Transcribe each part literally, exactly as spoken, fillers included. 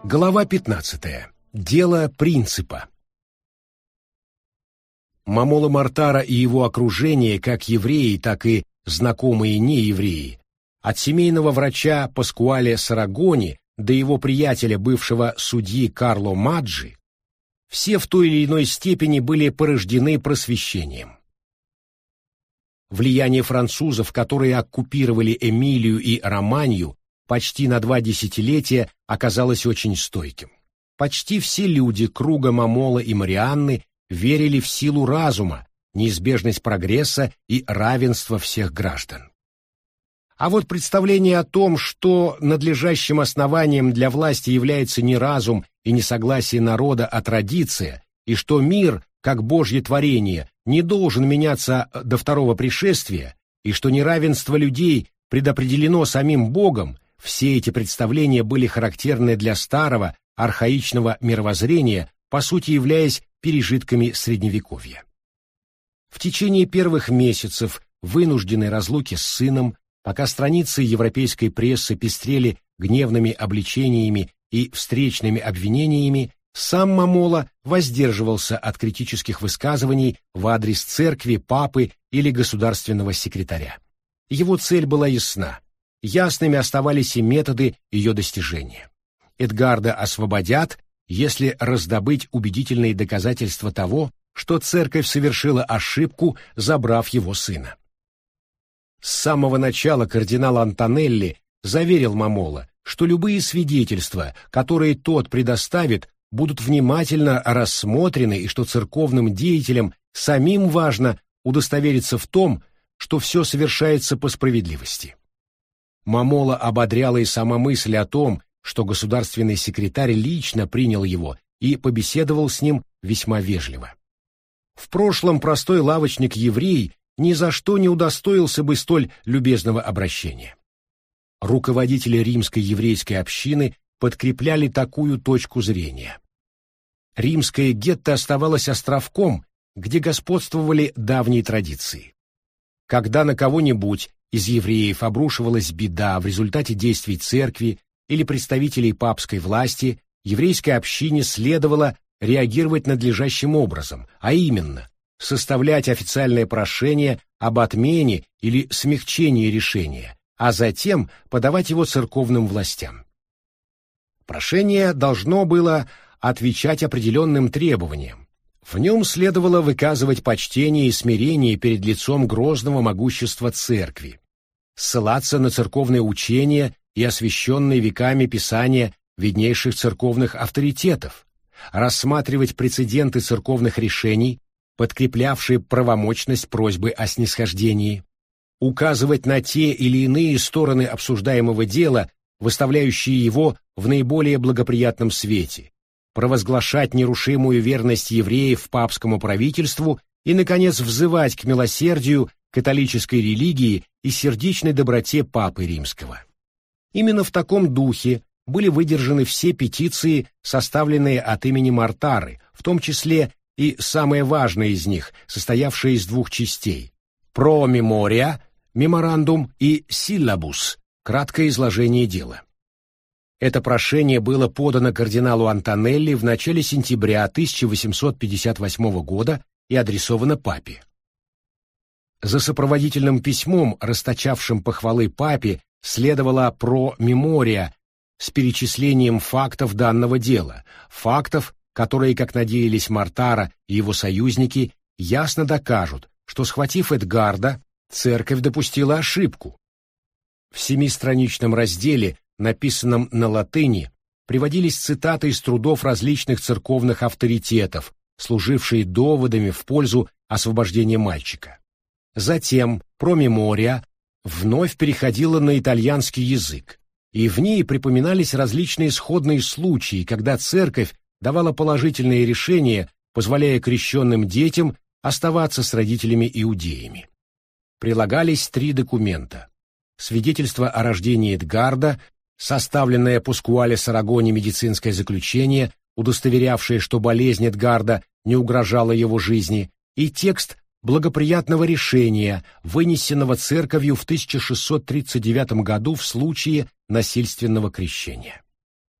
Глава пятнадцатая. Дело принципа. Момоло Мортара и его окружение, как евреи, так и знакомые неевреи, от семейного врача Паскуале Сарагони до его приятеля, бывшего судьи Карло Маджи, все в той или иной степени были порождены просвещением. Влияние французов, которые оккупировали Эмилию и Романью, почти на два десятилетия оказалось очень стойким. Почти все люди круга Момоло и Марианны верили в силу разума, неизбежность прогресса и равенство всех граждан. А вот представление о том, что надлежащим основанием для власти является не разум и не согласие народа, а традиция, и что мир, как Божье творение, не должен меняться до второго пришествия, и что неравенство людей предопределено самим Богом, все эти представления были характерны для старого, архаичного мировоззрения, по сути являясь пережитками Средневековья. В течение первых месяцев вынужденной разлуки с сыном, пока страницы европейской прессы пестрели гневными обличениями и встречными обвинениями, сам Момоло воздерживался от критических высказываний в адрес церкви, папы или государственного секретаря. Его цель была ясна. Ясными оставались и методы ее достижения. Эдгарда освободят, если раздобыть убедительные доказательства того, что церковь совершила ошибку, забрав его сына. С самого начала кардинал Антонелли заверил Момоло, что любые свидетельства, которые тот предоставит, будут внимательно рассмотрены и что церковным деятелям самим важно удостовериться в том, что все совершается по справедливости. Момоло ободряла и сама мысль о том, что государственный секретарь лично принял его и побеседовал с ним весьма вежливо. В прошлом простой лавочник-еврей ни за что не удостоился бы столь любезного обращения. Руководители римской еврейской общины подкрепляли такую точку зрения. Римское гетто оставалось островком, где господствовали давние традиции. Когда на кого-нибудь из евреев обрушивалась беда в результате действий церкви или представителей папской власти, еврейской общине следовало реагировать надлежащим образом, а именно составлять официальное прошение об отмене или смягчении решения, а затем подавать его церковным властям. Прошение должно было отвечать определенным требованиям. В нем следовало выказывать почтение и смирение перед лицом грозного могущества церкви, ссылаться на церковные учения и освященные веками писания виднейших церковных авторитетов, рассматривать прецеденты церковных решений, подкреплявшие правомочность просьбы о снисхождении, указывать на те или иные стороны обсуждаемого дела, выставляющие его в наиболее благоприятном свете, провозглашать нерушимую верность евреев папскому правительству и, наконец, взывать к милосердию, католической религии и сердечной доброте Папы Римского. Именно в таком духе были выдержаны все петиции, составленные от имени Мортары, в том числе и самая важная из них, состоявшая из двух частей – «Pro memoria» – меморандум и «Syllabus» – краткое изложение дела. Это прошение было подано кардиналу Антонелли в начале сентября тысяча восемьсот пятьдесят восьмого года и адресовано папе. За сопроводительным письмом, расточавшим похвалы папе, следовала «Pro memoria» с перечислением фактов данного дела, фактов, которые, как надеялись Мортара и его союзники, ясно докажут, что, схватив Эдгарда, церковь допустила ошибку. В семистраничном разделе, написанном на латыни, приводились цитаты из трудов различных церковных авторитетов, служившие доводами в пользу освобождения мальчика. Затем «Про memoria» вновь переходила на итальянский язык, и в ней припоминались различные сходные случаи, когда церковь давала положительные решения, позволяя крещенным детям оставаться с родителями-иудеями. Прилагались три документа. Свидетельство о рождении Эдгарда, составленное Паскуале Сарагони медицинское заключение, удостоверявшее, что болезнь Эдгарда не угрожала его жизни, и текст благоприятного решения, вынесенного церковью в тысяча шестьсот тридцать девятом году в случае насильственного крещения.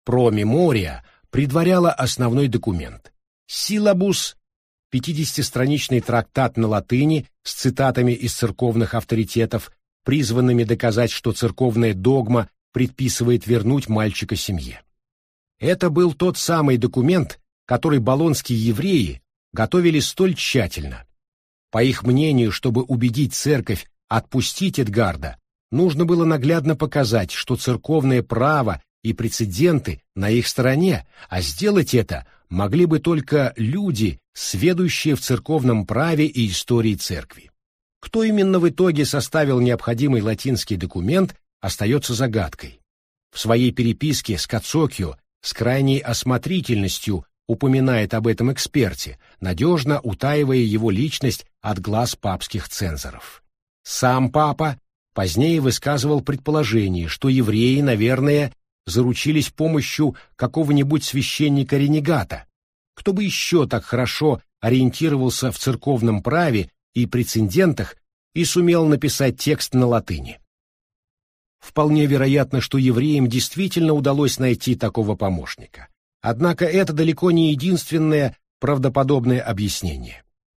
промемория предваряла основной документ. Силабус — пятидесятистраничный трактат на латыни с цитатами из церковных авторитетов, призванными доказать, что церковная догма предписывает вернуть мальчика семье. Это был тот самый документ, который болонские евреи готовили столь тщательно. По их мнению, чтобы убедить церковь отпустить Эдгарда, нужно было наглядно показать, что церковное право и прецеденты на их стороне, а сделать это могли бы только люди, сведущие в церковном праве и истории церкви. Кто именно в итоге составил необходимый латинский документ, остается загадкой. В своей переписке с Кацокио с крайней осмотрительностью упоминает об этом эксперте, надежно утаивая его личность от глаз папских цензоров. Сам папа позднее высказывал предположение, что евреи, наверное, заручились помощью какого-нибудь священника-ренегата. Кто бы еще так хорошо ориентировался в церковном праве и прецедентах и сумел написать текст на латыни. Вполне вероятно, что евреям действительно удалось найти такого помощника. Однако это далеко не единственное правдоподобное объяснение.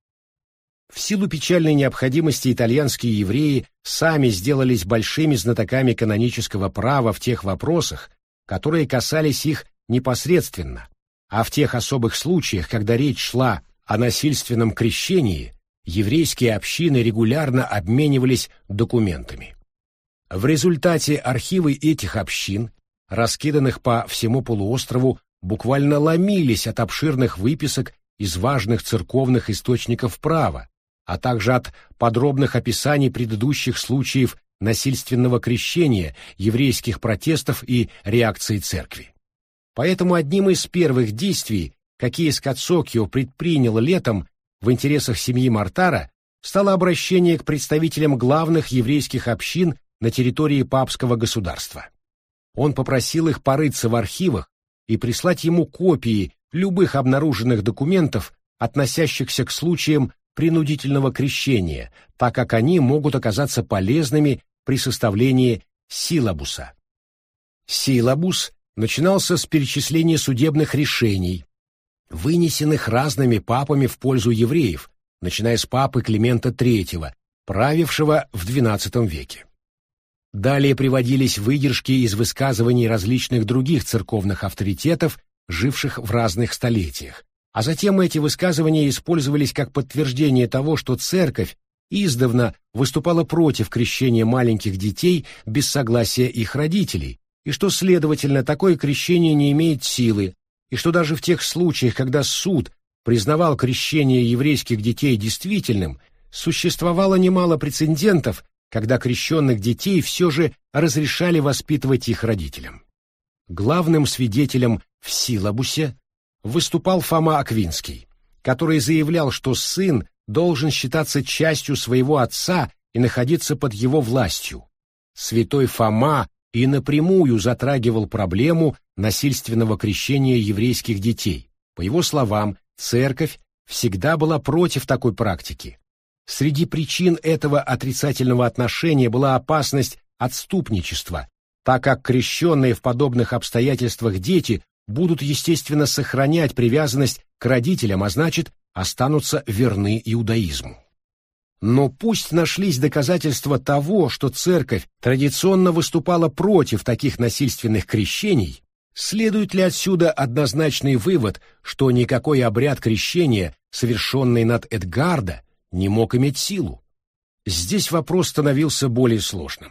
В силу печальной необходимости итальянские евреи сами сделались большими знатоками канонического права в тех вопросах, которые касались их непосредственно, а в тех особых случаях, когда речь шла о насильственном крещении, еврейские общины регулярно обменивались документами. В результате архивы этих общин, раскиданных по всему полуострову, буквально ломились от обширных выписок из важных церковных источников права, а также от подробных описаний предыдущих случаев насильственного крещения, еврейских протестов и реакции церкви. Поэтому одним из первых действий, какие Скацокио предпринял летом в интересах семьи Мортара, стало обращение к представителям главных еврейских общин на территории папского государства. Он попросил их порыться в архивах и прислать ему копии любых обнаруженных документов, относящихся к случаям принудительного крещения, так как они могут оказаться полезными при составлении силабуса. Силабус начинался с перечисления судебных решений, вынесенных разными папами в пользу евреев, начиная с папы Климента третьего, правившего в двенадцатом веке. Далее приводились выдержки из высказываний различных других церковных авторитетов, живших в разных столетиях, а затем эти высказывания использовались как подтверждение того, что церковь издавна выступала против крещения маленьких детей без согласия их родителей, и что, следовательно, такое крещение не имеет силы, и что даже в тех случаях, когда суд признавал крещение еврейских детей действительным, существовало немало прецедентов, когда крещенных детей все же разрешали воспитывать их родителям. Главным свидетелем в силабусе выступал Фома Аквинский, который заявлял, что сын должен считаться частью своего отца и находиться под его властью. Святой Фома и напрямую затрагивал проблему насильственного крещения еврейских детей. По его словам, церковь всегда была против такой практики. Среди причин этого отрицательного отношения была опасность отступничества, так как крещенные в подобных обстоятельствах дети будут, естественно, сохранять привязанность к родителям, а значит, останутся верны иудаизму. Но пусть нашлись доказательства того, что церковь традиционно выступала против таких насильственных крещений, следует ли отсюда однозначный вывод, что никакой обряд крещения, совершенный над Эдгарда, не мог иметь силу? Здесь вопрос становился более сложным.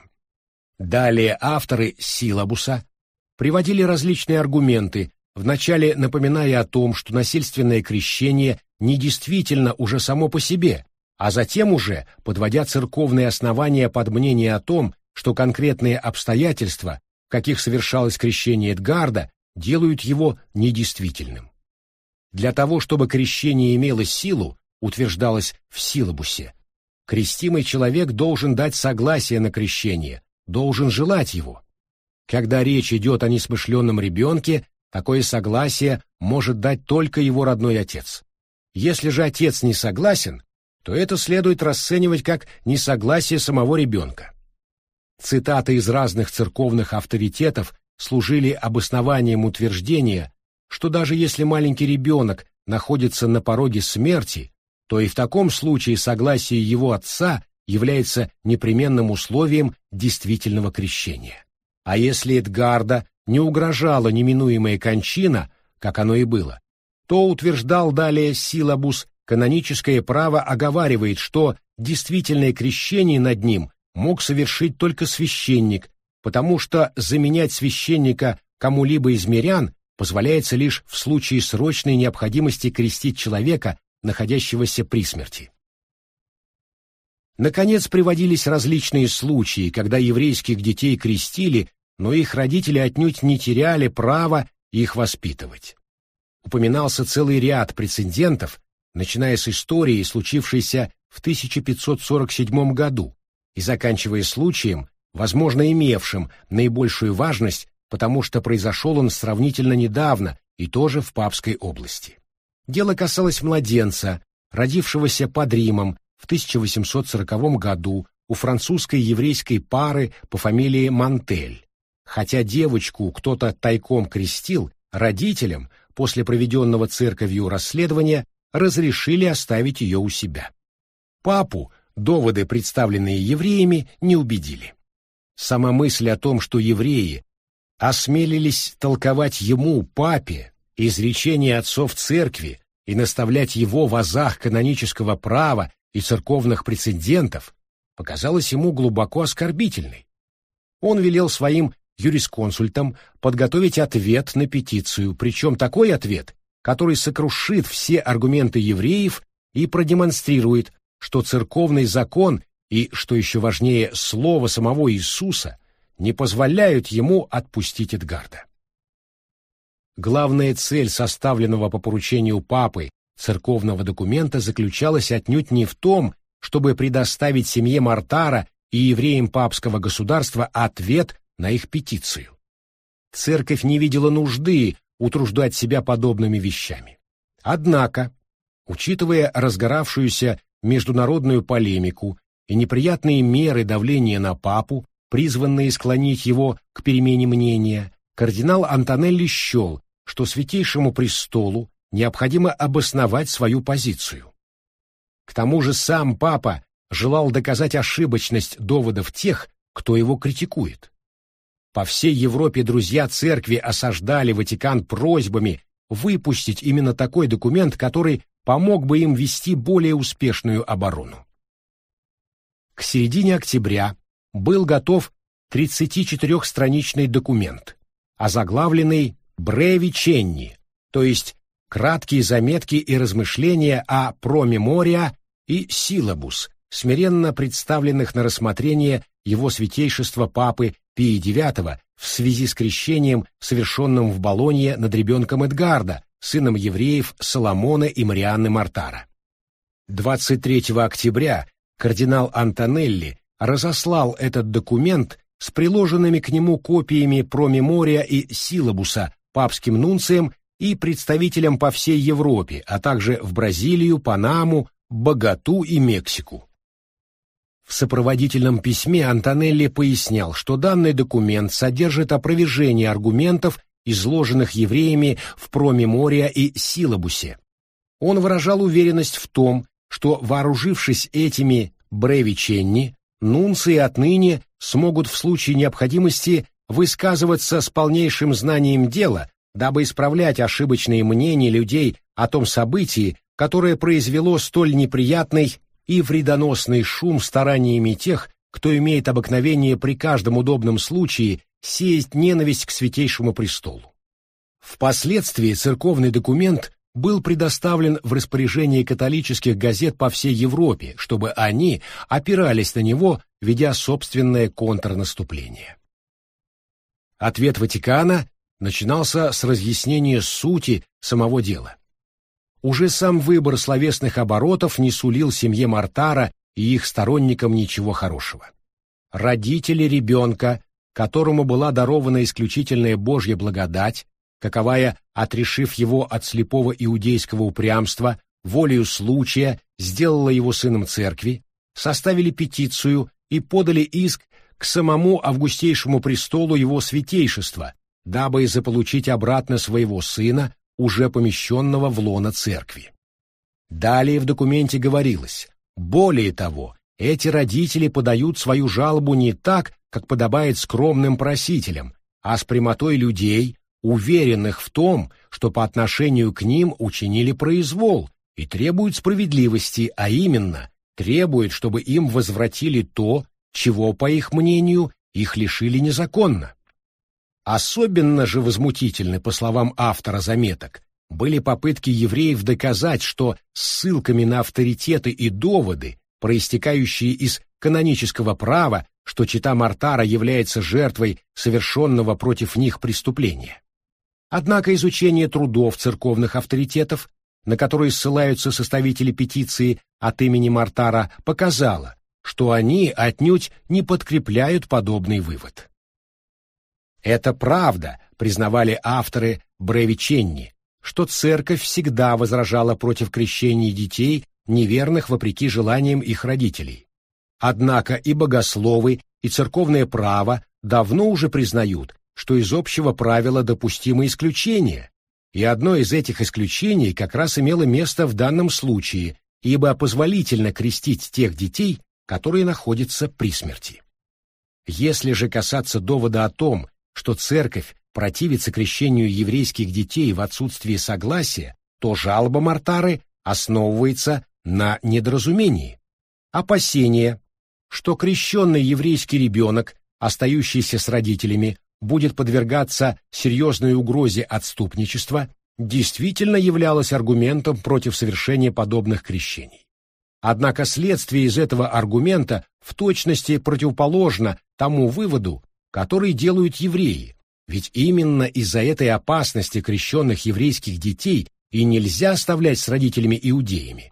Далее авторы силабуса приводили различные аргументы, вначале напоминая о том, что насильственное крещение недействительно уже само по себе, а затем уже подводя церковные основания под мнение о том, что конкретные обстоятельства, в каких совершалось крещение Эдгарда, делают его недействительным. Для того, чтобы крещение имело силу, утверждалось в силабусе, крестимый человек должен дать согласие на крещение, должен желать его. Когда речь идет о несмышленном ребенке, такое согласие может дать только его родной отец. Если же отец не согласен, то это следует расценивать как несогласие самого ребенка. Цитаты из разных церковных авторитетов служили обоснованием утверждения, что даже если маленький ребенок находится на пороге смерти, то и в таком случае согласие его отца является непременным условием действительного крещения. А если Эдгарда не угрожала неминуемая кончина, как оно и было, то, утверждал далее Силабус, каноническое право оговаривает, что действительное крещение над ним мог совершить только священник, потому что заменять священника кому-либо из мирян позволяется лишь в случае срочной необходимости крестить человека, находящегося при смерти. Наконец, приводились различные случаи, когда еврейских детей крестили, но их родители отнюдь не теряли права их воспитывать. Упоминался целый ряд прецедентов, начиная с истории, случившейся в тысяча пятьсот сорок седьмом году, и заканчивая случаем, возможно, имевшим наибольшую важность, потому что произошел он сравнительно недавно и тоже в Папской области. Дело касалось младенца, родившегося под Римом в тысяча восемьсот сороковом году у французской еврейской пары по фамилии Мантель. Хотя девочку кто-то тайком крестил, родителям после проведенного церковью расследования разрешили оставить ее у себя. Папу доводы, представленные евреями, не убедили. Сама мысль о том, что евреи осмелились толковать ему, папе, изречения отцов церкви и наставлять его в азах канонического права и церковных прецедентов, показалась ему глубоко оскорбительной. Он велел своим юрисконсультам подготовить ответ на петицию, причем такой ответ, который сокрушит все аргументы евреев и продемонстрирует, что церковный закон и, что еще важнее, слово самого Иисуса не позволяют ему отпустить Эдгарда. Главная цель составленного по поручению папы церковного документа заключалась отнюдь не в том, чтобы предоставить семье Мартара и евреям папского государства ответ на их петицию. Церковь не видела нужды утруждать себя подобными вещами. Однако, учитывая разгоравшуюся международную полемику и неприятные меры давления на папу, призванные склонить его к перемене мнения, кардинал Антонелли счел, что Святейшему престолу необходимо обосновать свою позицию. К тому же сам папа желал доказать ошибочность доводов тех, кто его критикует. По всей Европе друзья церкви осаждали Ватикан просьбами выпустить именно такой документ, который помог бы им вести более успешную оборону. К середине октября был готов тридцатичетырехстраничный документ, озаглавленный «Бреви Ченни», то есть краткие заметки и размышления о промемориа и силабус, смиренно представленных на рассмотрение его святейшества папы Пия девятого в связи с крещением, совершенным в Болонье над ребенком Эдгарда, сыном евреев Соломона и Марианны Мартара. двадцать третьего октября кардинал Антонелли разослал этот документ с приложенными к нему копиями промемория и силабуса папским нунциям и представителям по всей Европе, а также в Бразилию, Панаму, Боготу и Мексику. В сопроводительном письме Антонелли пояснял, что данный документ содержит опровержение аргументов, изложенных евреями в промемория и силабусе. Он выражал уверенность в том, что, вооружившись этими бреви Ченни, нунции отныне смогут в случае необходимости высказываться с полнейшим знанием дела, дабы исправлять ошибочные мнения людей о том событии, которое произвело столь неприятный и вредоносный шум стараниями тех, кто имеет обыкновение при каждом удобном случае сеять ненависть к Святейшему престолу. Впоследствии церковный документ был предоставлен в распоряжение католических газет по всей Европе, чтобы они опирались на него, ведя собственное контрнаступление. Ответ Ватикана начинался с разъяснения сути самого дела. Уже сам выбор словесных оборотов не сулил семье Мартара и их сторонникам ничего хорошего. Родители ребенка, которому была дарована исключительная Божья благодать, каковая, отрешив его от слепого иудейского упрямства, волею случая сделала его сыном церкви, составили петицию и подали иск к самому августейшему престолу его святейшества, дабы заполучить обратно своего сына, уже помещенного в лоно церкви. Далее в документе говорилось: более того, эти родители подают свою жалобу не так, как подобает скромным просителям, а с прямотой людей, уверенных в том, что по отношению к ним учинили произвол, и требуют справедливости, а именно, требуют, чтобы им возвратили то, чего, по их мнению, их лишили незаконно. Особенно же возмутительны, по словам автора заметок, были попытки евреев доказать, что ссылками на авторитеты и доводы, проистекающие из канонического права, что чета Мартара является жертвой совершенного против них преступления. Однако изучение трудов церковных авторитетов, на которые ссылаются составители петиции от имени Мартара, показало, что они отнюдь не подкрепляют подобный вывод. Это правда, признавали авторы Бревиченни, что церковь всегда возражала против крещения детей, неверных вопреки желаниям их родителей. Однако и богословы, и церковное право давно уже признают, что из общего правила допустимы исключения, и одно из этих исключений как раз имело место в данном случае, ибо позволительно крестить тех детей, которые находятся при смерти. Если же касаться довода о том, что церковь противится крещению еврейских детей в отсутствии согласия, то жалоба Мартары основывается на недоразумении. Опасение, что крещенный еврейский ребенок, остающийся с родителями, будет подвергаться серьезной угрозе отступничества, действительно являлось аргументом против совершения подобных крещений. Однако следствие из этого аргумента в точности противоположно тому выводу, который делают евреи, ведь именно из-за этой опасности крещенных еврейских детей и нельзя оставлять с родителями-иудеями.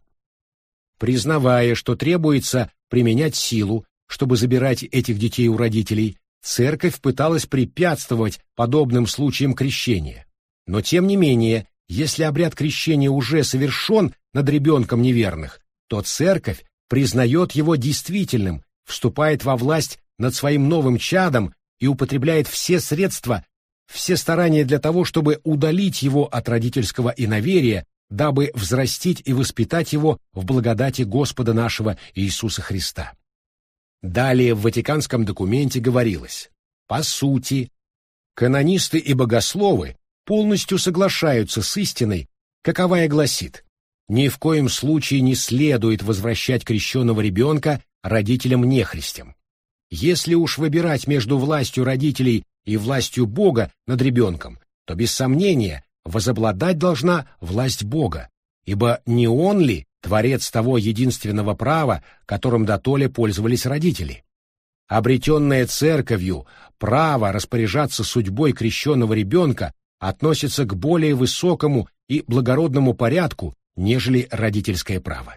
Признавая, что требуется применять силу, чтобы забирать этих детей у родителей, церковь пыталась препятствовать подобным случаям крещения. Но тем не менее, если обряд крещения уже совершен над ребенком неверных, то церковь признает его действительным, вступает во власть над своим новым чадом и употребляет все средства, все старания для того, чтобы удалить его от родительского иноверия, дабы взрастить и воспитать его в благодати Господа нашего Иисуса Христа. Далее в Ватиканском документе говорилось: по сути, канонисты и богословы полностью соглашаются с истиной, каковая гласит: ни в коем случае не следует возвращать крещенного ребенка родителям-нехристям. Если уж выбирать между властью родителей и властью Бога над ребенком, то без сомнения возобладать должна власть Бога, ибо не Он ли творец того единственного права, которым дотоле пользовались родители? Обретенное церковью право распоряжаться судьбой крещенного ребенка относится к более высокому и благородному порядку, нежели родительское право.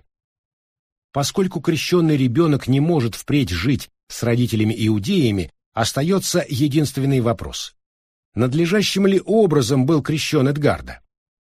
Поскольку крещенный ребенок не может впредь жить с родителями-иудеями, остается единственный вопрос: надлежащим ли образом был крещен Эдгарда?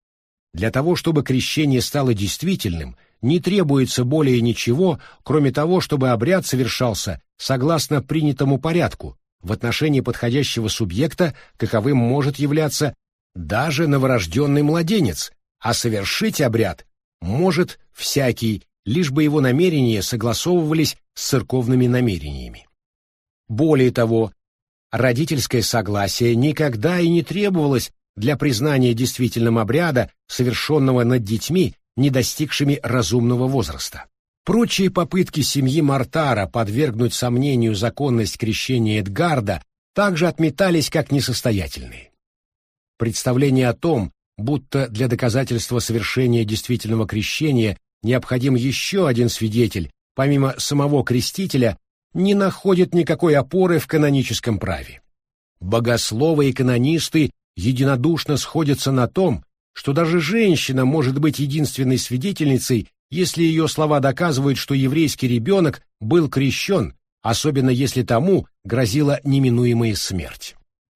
Для того, чтобы крещение стало действительным, не требуется более ничего, кроме того, чтобы обряд совершался согласно принятому порядку в отношении подходящего субъекта, каковым может являться даже новорожденный младенец, а совершить обряд может всякий, лишь бы его намерения согласовывались с церковными намерениями. Более того, родительское согласие никогда и не требовалось для признания действительным обряда, совершенного над детьми, не достигшими разумного возраста. Прочие попытки семьи Мартара подвергнуть сомнению законность крещения Эдгарда также отметались как несостоятельные. Представление о том, будто для доказательства совершения действительного крещения необходим еще один свидетель, помимо самого крестителя, не находит никакой опоры в каноническом праве. Богословы и канонисты единодушно сходятся на том, что даже женщина может быть единственной свидетельницей, если ее слова доказывают, что еврейский ребенок был крещен, особенно если тому грозила неминуемая смерть.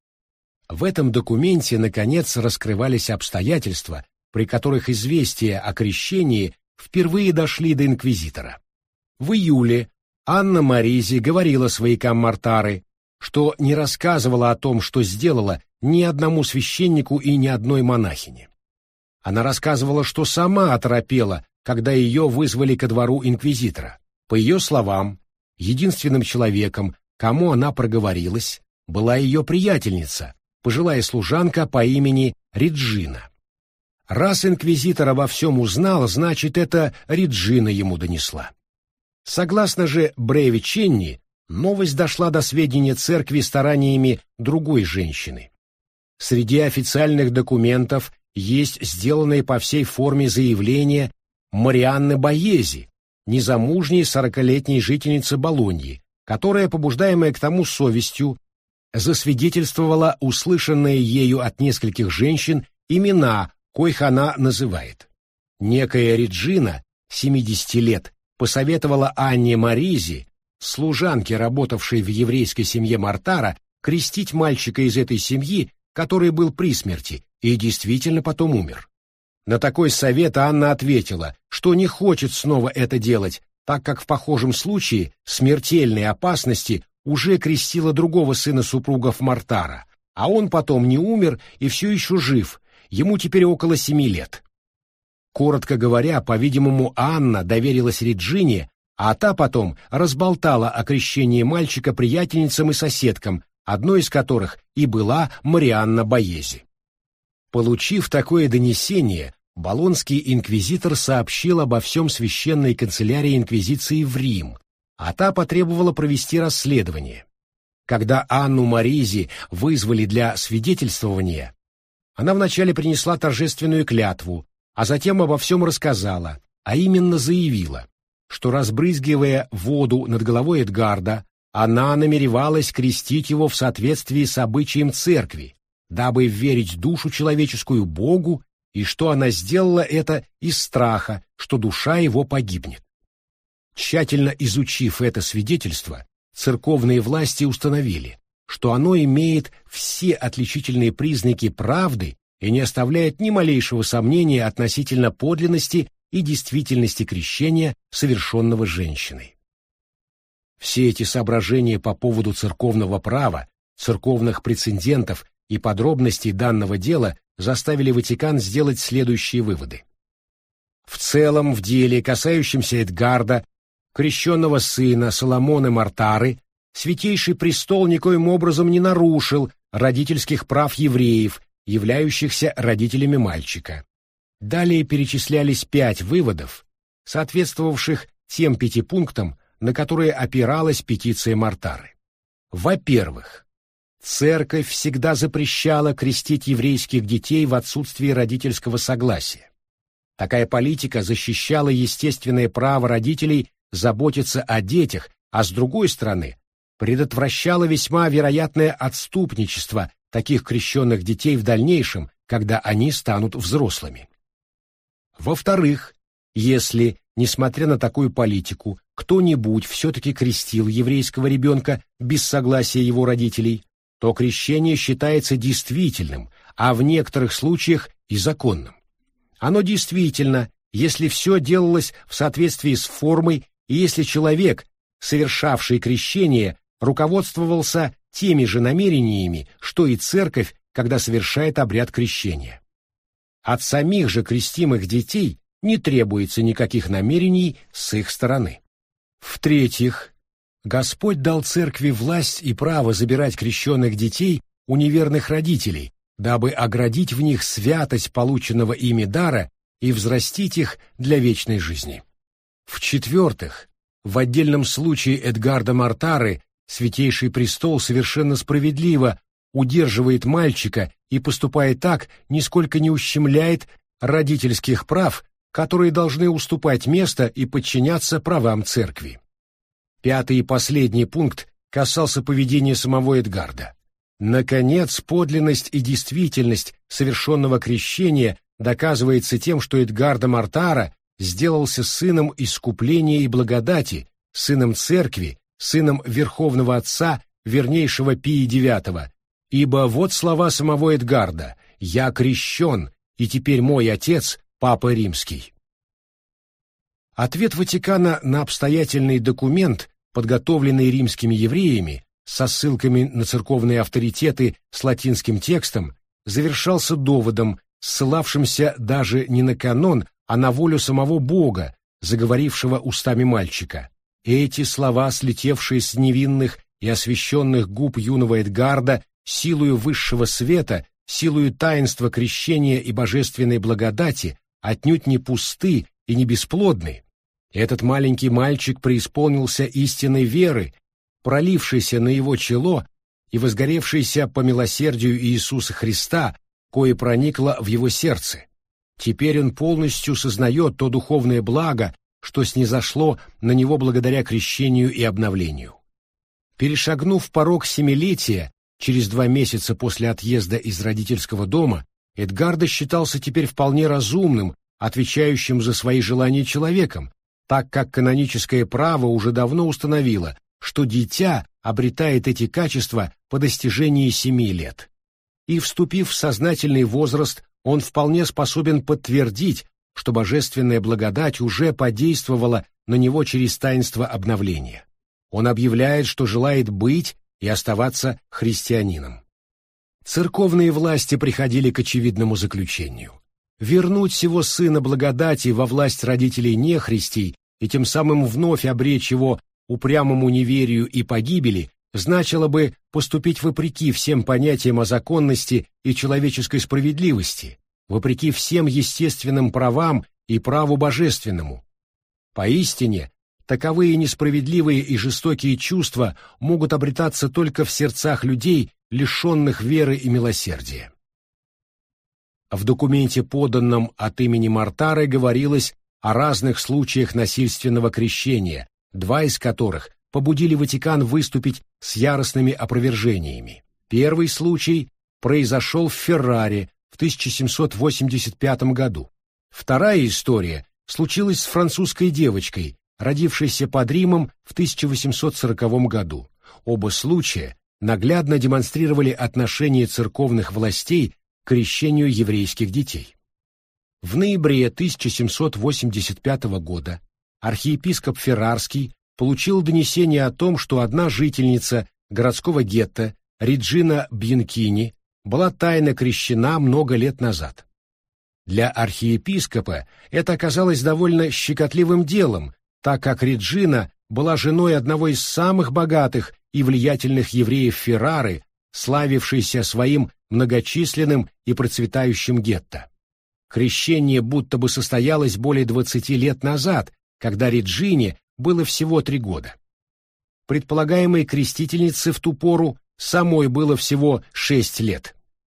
В этом документе, наконец, раскрывались обстоятельства, при которых известия о крещении впервые дошли до инквизитора. В июле Анна Маризи говорила своякам Мартары: что не рассказывала о том, что сделала, ни одному священнику и ни одной монахине. Она рассказывала, что сама оторопела, когда ее вызвали ко двору инквизитора. По ее словам, единственным человеком, кому она проговорилась, была ее приятельница, пожилая служанка по имени Реджина. Раз инквизитор обо всем узнал, значит, это Реджина ему донесла. Согласно же Бревиченни, новость дошла до сведения церкви стараниями другой женщины. Среди официальных документов есть сделанное по всей форме заявление Марианны Боези, незамужней сорокалетней жительницы Болоньи, которая, побуждаемая к тому совестью, засвидетельствовала услышанные ею от нескольких женщин имена, коих она называет. Некая Реджина, семидесяти лет, посоветовала Анне Маризи, служанке, работавшей в еврейской семье Мартара, крестить мальчика из этой семьи, который был при смерти и действительно потом умер. На такой совет Анна ответила, что не хочет снова это делать, так как в похожем случае смертельной опасности уже крестила другого сына супругов Мартара, а он потом не умер и все еще жив, ему теперь около семи лет. Коротко говоря, по-видимому, Анна доверилась Реджине, а та потом разболтала о крещении мальчика приятельницам и соседкам, одной из которых и была Марианна Боези. Получив такое донесение, болонский инквизитор сообщил обо всем священной канцелярии инквизиции в Рим, а та потребовала провести расследование. Когда Анну Маризи вызвали для свидетельствования, она вначале принесла торжественную клятву, а затем обо всем рассказала, а именно заявила, что, разбрызгивая воду над головой Эдгарда, она намеревалась крестить его в соответствии с обычаем церкви, дабы верить душу человеческую Богу, и что она сделала это из страха, что душа его погибнет. Тщательно изучив это свидетельство, церковные власти установили, что оно имеет все отличительные признаки правды и не оставляет ни малейшего сомнения относительно подлинности и действительности крещения, совершенного женщиной. Все эти соображения по поводу церковного права, церковных прецедентов и подробностей данного дела заставили Ватикан сделать следующие выводы. В целом, в деле, касающемся Эдгарда, крещенного сына Соломона Мартары, Святейший Престол никоим образом не нарушил родительских прав евреев, являющихся родителями мальчика. Далее перечислялись пять выводов, соответствовавших тем пяти пунктам, на которые опиралась петиция Мартары. Во-первых, церковь всегда запрещала крестить еврейских детей в отсутствии родительского согласия. Такая политика защищала естественное право родителей заботиться о детях, а с другой стороны, предотвращала весьма вероятное отступничество таких крещенных детей в дальнейшем, когда они станут взрослыми. Во-вторых, если, несмотря на такую политику, кто-нибудь все-таки крестил еврейского ребенка без согласия его родителей, то крещение считается действительным, а в некоторых случаях и законным. Оно действительно, если все делалось в соответствии с формой и если человек, совершавший крещение, руководствовался теми же намерениями, что и церковь, когда совершает обряд крещения. От самих же крестимых детей не требуется никаких намерений с их стороны. В-третьих, Господь дал церкви власть и право забирать крещенных детей у неверных родителей, дабы оградить в них святость полученного ими дара и взрастить их для вечной жизни. В-четвертых, в отдельном случае Эдгарда Мартары Святейший Престол совершенно справедливо удерживает мальчика и, поступая так, нисколько не ущемляет родительских прав, которые должны уступать место и подчиняться правам церкви. Пятый и последний пункт касался поведения самого Эдгарда. Наконец, подлинность и действительность совершенного крещения доказывается тем, что Эдгарда Мартара сделался сыном искупления и благодати, сыном церкви, сыном Верховного Отца, вернейшего Пия девятого, ибо вот слова самого Эдгарда: «Я крещен, и теперь мой отец — Папа Римский». Ответ Ватикана на обстоятельный документ, подготовленный римскими евреями, со ссылками на церковные авторитеты с латинским текстом, завершался доводом, ссылавшимся даже не на канон, а на волю самого Бога, заговорившего устами мальчика. Эти слова, слетевшие с невинных и освященных губ юного Эдгарда, силою высшего света, силою таинства крещения и божественной благодати, отнюдь не пусты и не бесплодны. Этот маленький мальчик преисполнился истинной веры, пролившейся на его чело и возгоревшейся по милосердию Иисуса Христа, кое проникло в его сердце. Теперь он полностью сознает то духовное благо, что снизошло на него благодаря крещению и обновлению. Перешагнув порог семилетия, через два месяца после отъезда из родительского дома, Эдгардо считался теперь вполне разумным, отвечающим за свои желания человеком, так как каноническое право уже давно установило, что дитя обретает эти качества по достижении семи лет. И, вступив в сознательный возраст, он вполне способен подтвердить, что божественная благодать уже подействовала на него через таинство обновления. Он объявляет, что желает быть и оставаться христианином. Церковные власти приходили к очевидному заключению. Вернуть сего сына благодати во власть родителей нехристей и тем самым вновь обречь его упрямому неверию и погибели значило бы поступить вопреки всем понятиям о законности и человеческой справедливости, вопреки всем естественным правам и праву божественному. Поистине, таковые несправедливые и жестокие чувства могут обретаться только в сердцах людей, лишенных веры и милосердия. В документе, поданном от имени Мортары, говорилось о разных случаях насильственного крещения, два из которых побудили Ватикан выступить с яростными опровержениями. Первый случай произошел в Ферраре в тысяча семьсот восемьдесят пятом году. Вторая история случилась с французской девочкой, родившейся под Римом в тысяча восемьсот сороковом году. Оба случая наглядно демонстрировали отношение церковных властей к крещению еврейских детей. В ноябре тысяча семьсот восемьдесят пятого года архиепископ Феррарский получил донесение о том, что одна жительница городского гетто, Реджина Бьянкини, была тайно крещена много лет назад. Для архиепископа это оказалось довольно щекотливым делом, так как Реджина была женой одного из самых богатых и влиятельных евреев Феррары, славившейся своим многочисленным и процветающим гетто. Крещение будто бы состоялось более двадцати лет назад, когда Реджине было всего три года. Предполагаемой крестительнице в ту пору самой было всего шесть лет.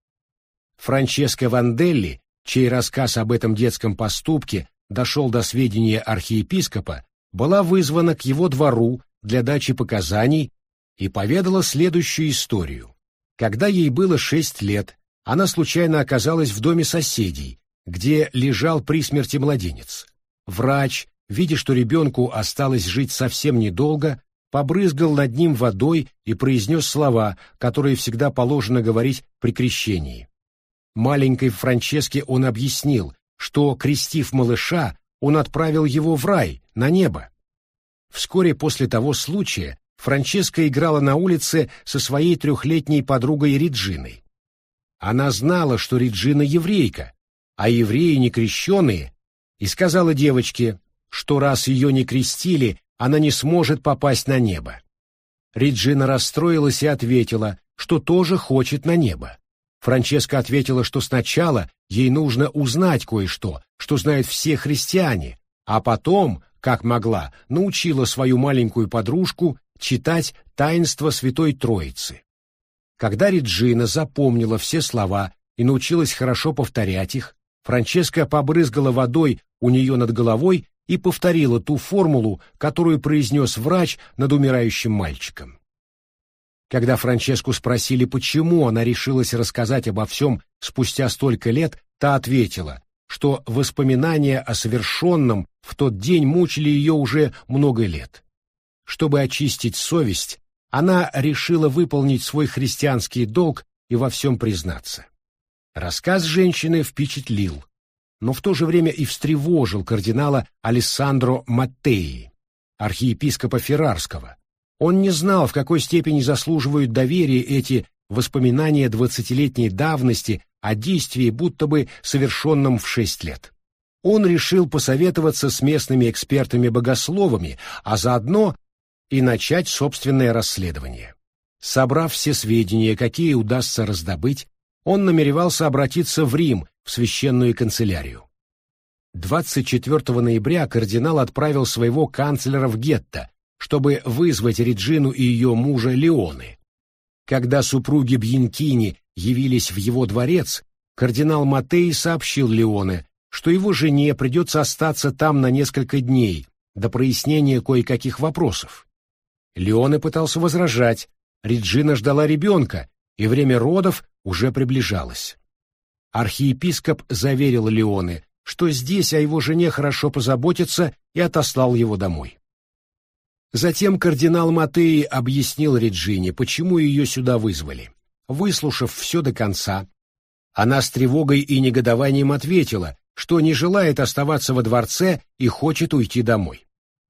Франческо Ванделли, чей рассказ об этом детском поступке дошел до сведения архиепископа, была вызвана к его двору для дачи показаний и поведала следующую историю. Когда ей было шесть лет, она случайно оказалась в доме соседей, где лежал при смерти младенец. Врач, видя, что ребенку осталось жить совсем недолго, побрызгал над ним водой и произнес слова, которые всегда положено говорить при крещении. Маленькой Франческе он объяснил, что, крестив малыша, он отправил его в рай, на небо. Вскоре после того случая Франческа играла на улице со своей трехлетней подругой Реджиной. Она знала, что Реджина еврейка, а евреи не крещеные, и сказала девочке, что раз ее не крестили, она не сможет попасть на небо. Реджина расстроилась и ответила, что тоже хочет на небо. Франческа ответила, что сначала ей нужно узнать кое-что, что знают все христиане, а потом, как могла, научила свою маленькую подружку читать таинство Святой Троицы. Когда Реджина запомнила все слова и научилась хорошо повторять их, Франческа побрызгала водой у нее над головой и повторила ту формулу, которую произнес врач над умирающим мальчиком. Когда Франческу спросили, почему она решилась рассказать обо всем спустя столько лет, та ответила, что воспоминания о совершенном в тот день мучили ее уже много лет. Чтобы очистить совесть, она решила выполнить свой христианский долг и во всем признаться. Рассказ женщины впечатлил, но в то же время и встревожил кардинала Алессандро Маттеи, архиепископа Феррарского. Он не знал, в какой степени заслуживают доверия эти воспоминания двадцатилетней давности о действии, будто бы совершенном в шесть лет. Он решил посоветоваться с местными экспертами-богословами, а заодно и начать собственное расследование. Собрав все сведения, какие удастся раздобыть, он намеревался обратиться в Рим, в священную канцелярию. двадцать четвёртого ноября кардинал отправил своего канцлера в гетто, чтобы вызвать Реджину и ее мужа Леоне. Когда супруги Бьянкини явились в его дворец, кардинал Маттей сообщил Леоне, что его жене придется остаться там на несколько дней до прояснения кое-каких вопросов. Леоне пытался возражать, Реджина ждала ребенка, и время родов уже приближалось. Архиепископ заверил Леоне, что здесь о его жене хорошо позаботятся, и отослал его домой. Затем кардинал Маттей объяснил Реджине, почему ее сюда вызвали. Выслушав все до конца, она с тревогой и негодованием ответила, что не желает оставаться во дворце и хочет уйти домой.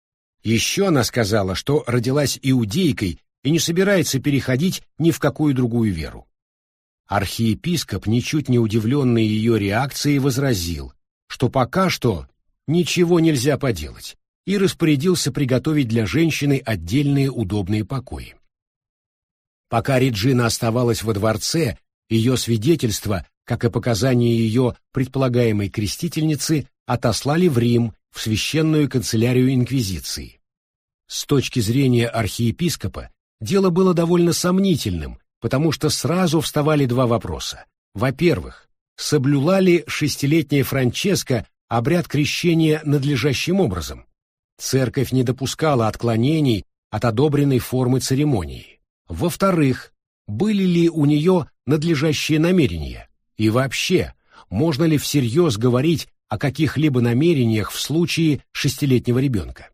Еще она сказала, что родилась иудейкой и не собирается переходить ни в какую другую веру. Архиепископ, ничуть не удивленный ее реакцией, возразил, что пока что ничего нельзя поделать, и распорядился приготовить для женщины отдельные удобные покои. Пока Реджина оставалась во дворце, ее свидетельство, как и показания ее предполагаемой крестительницы, отослали в Рим, в священную канцелярию инквизиции. С точки зрения архиепископа, дело было довольно сомнительным, потому что сразу вставали два вопроса. Во-первых, соблюла ли шестилетняя Франческа обряд крещения надлежащим образом? Церковь не допускала отклонений от одобренной формы церемонии. Во-вторых, были ли у нее надлежащие намерения? И вообще, можно ли всерьез говорить о каких-либо намерениях в случае шестилетнего ребенка?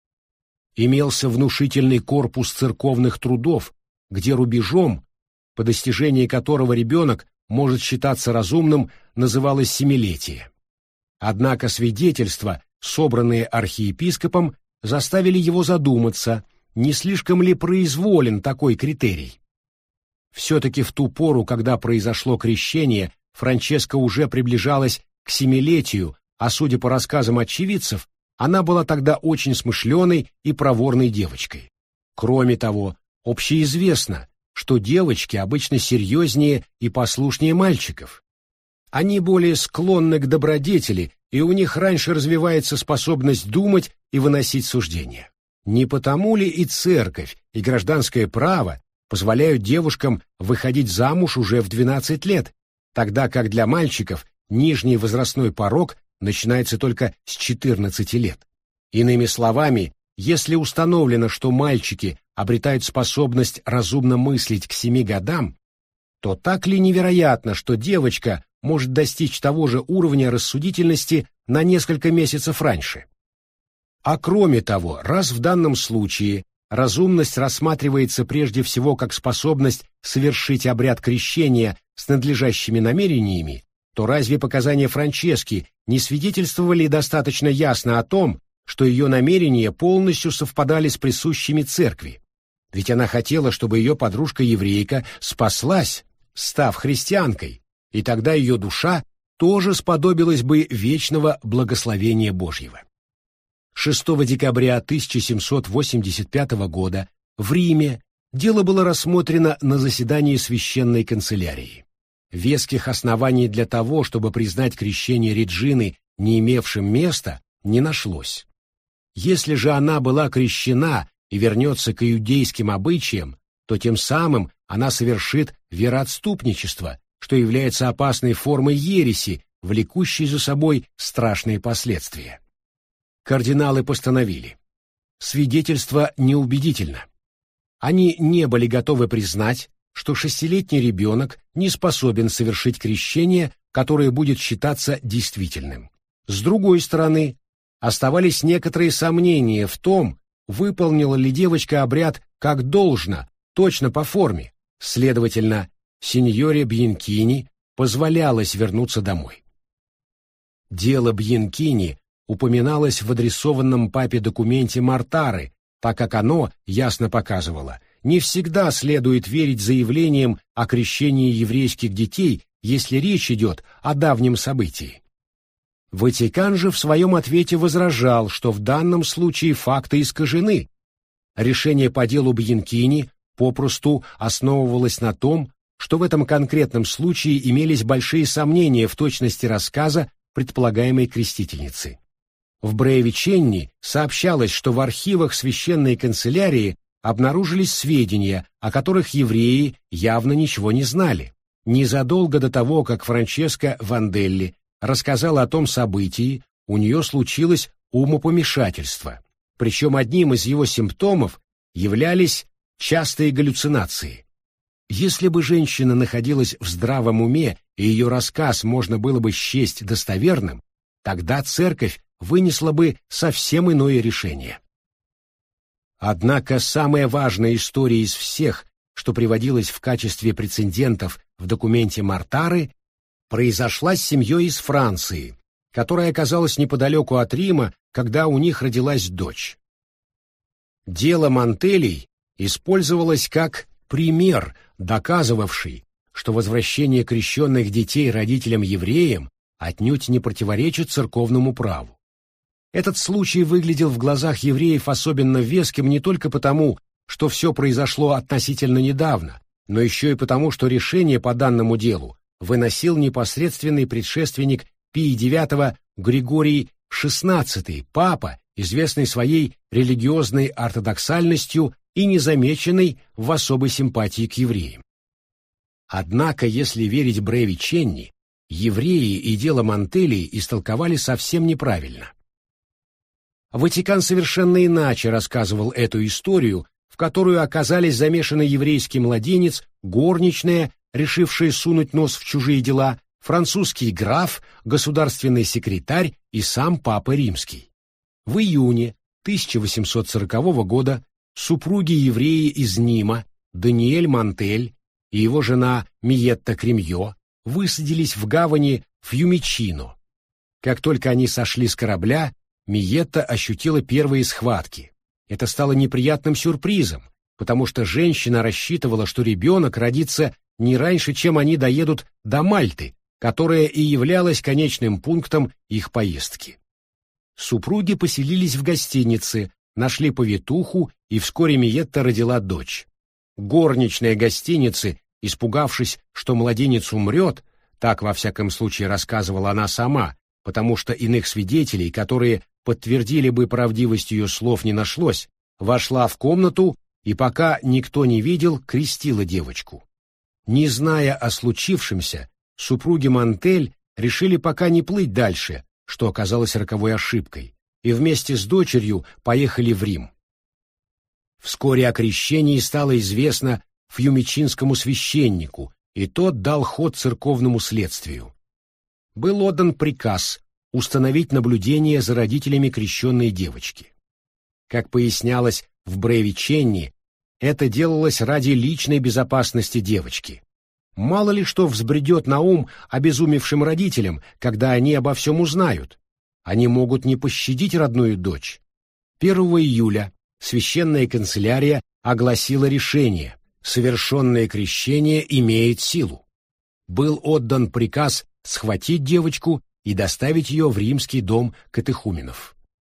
Имелся внушительный корпус церковных трудов, где рубежом, по достижении которого ребенок может считаться разумным, называлось семилетие. Однако свидетельства, собранные архиепископом, заставили его задуматься, не слишком ли произволен такой критерий. Все-таки в ту пору, когда произошло крещение, Франческа уже приближалась к семилетию, а судя по рассказам очевидцев, она была тогда очень смышленой и проворной девочкой. Кроме того, общеизвестно, что девочки обычно серьезнее и послушнее мальчиков. Они более склонны к добродетели, и у них раньше развивается способность думать и выносить суждения. Не потому ли и церковь, и гражданское право позволяют девушкам выходить замуж уже в двенадцать лет, тогда как для мальчиков нижний возрастной порог начинается только с четырнадцати лет? Иными словами, если установлено, что мальчики обретают способность разумно мыслить к семи годам, то так ли невероятно, что девочка может достичь того же уровня рассудительности на несколько месяцев раньше? А кроме того, раз в данном случае разумность рассматривается прежде всего как способность совершить обряд крещения с надлежащими намерениями, то разве показания Франчески не свидетельствовали достаточно ясно о том, что ее намерения полностью совпадали с присущими церкви? Ведь она хотела, чтобы ее подружка-еврейка спаслась, став христианкой, и тогда ее душа тоже сподобилась бы вечного благословения Божьего. шестого декабря тысяча семьсот восемьдесят пятого года в Риме дело было рассмотрено на заседании священной канцелярии. Веских оснований для того, чтобы признать крещение Реджины не имевшим места, не нашлось. Если же она была крещена и вернется к иудейским обычаям, то тем самым она совершит вероотступничество, что является опасной формой ереси, влекущей за собой страшные последствия. Кардиналы постановили: свидетельство неубедительно. Они не были готовы признать, что шестилетний ребенок не способен совершить крещение, которое будет считаться действительным. С другой стороны, оставались некоторые сомнения в том, выполнила ли девочка обряд как должно, точно по форме. Следовательно, сеньоре Бьянкини позволялось вернуться домой. Дело Бьянкини упоминалось в адресованном папе документе Мортары, так как оно ясно показывало, не всегда следует верить заявлениям о крещении еврейских детей, если речь идет о давнем событии. Ватикан же в своем ответе возражал, что в данном случае факты искажены. Решение по делу Бьянкини попросту основывалось на том, что в этом конкретном случае имелись большие сомнения в точности рассказа предполагаемой крестительницы. В Бреавиченни сообщалось, что в архивах священной канцелярии обнаружились сведения, о которых евреи явно ничего не знали. Незадолго до того, как Франческа Ванделли рассказала о том событии, у нее случилось умопомешательство. Причем одним из его симптомов являлись частые галлюцинации. Если бы женщина находилась в здравом уме и ее рассказ можно было бы счесть достоверным, тогда церковь вынесла бы совсем иное решение. Однако самая важная история из всех, что приводилось в качестве прецедентов в документе Мортары, произошла с семьей из Франции, которая оказалась неподалеку от Рима, когда у них родилась дочь. Дело Мантелей использовалось как пример, доказывавший, что возвращение крещенных детей родителям-евреям отнюдь не противоречит церковному праву. Этот случай выглядел в глазах евреев особенно веским не только потому, что все произошло относительно недавно, но еще и потому, что решение по данному делу выносил непосредственный предшественник Пия девятого Григорий шестнадцатый, папа, известный своей религиозной ортодоксальностью и незамеченный в особой симпатии к евреям. Однако, если верить Бреавиченни, евреи и дело Мантелей истолковали совсем неправильно. Ватикан совершенно иначе рассказывал эту историю, в которую оказались замешаны еврейский младенец, горничная, решившая сунуть нос в чужие дела, французский граф, государственный секретарь и сам Папа Римский. В июне тысяча восемьсот сорокового года супруги-евреи из Нима, Даниэль Мантель и его жена Миетта Кремьо, высадились в гавани Фьюмичино. Как только они сошли с корабля, Миетта ощутила первые схватки. Это стало неприятным сюрпризом, потому что женщина рассчитывала, что ребенок родится не раньше, чем они доедут до Мальты, которая и являлась конечным пунктом их поездки. Супруги поселились в гостинице, нашли повитуху, и вскоре Миетта родила дочь. Горничная гостиницы, испугавшись, что младенец умрет, так во всяком случае рассказывала она сама, потому что иных свидетелей, которые подтвердили бы правдивость ее слов, не нашлось, вошла в комнату и, пока никто не видел, крестила девочку. Не зная о случившемся, супруги Мантель решили пока не плыть дальше, что оказалось роковой ошибкой, и вместе с дочерью поехали в Рим. Вскоре о крещении стало известно фьюмичинскому священнику, и тот дал ход церковному следствию. Был отдан приказ установить наблюдение за родителями крещенной девочки. Как пояснялось в Бреавиченни, это делалось ради личной безопасности девочки. Мало ли что взбредет на ум обезумевшим родителям, когда они обо всем узнают. Они могут не пощадить родную дочь. первого июля священная канцелярия огласила решение: совершенное крещение имеет силу. Был отдан приказ схватить девочку и доставить ее в римский дом катехуменов.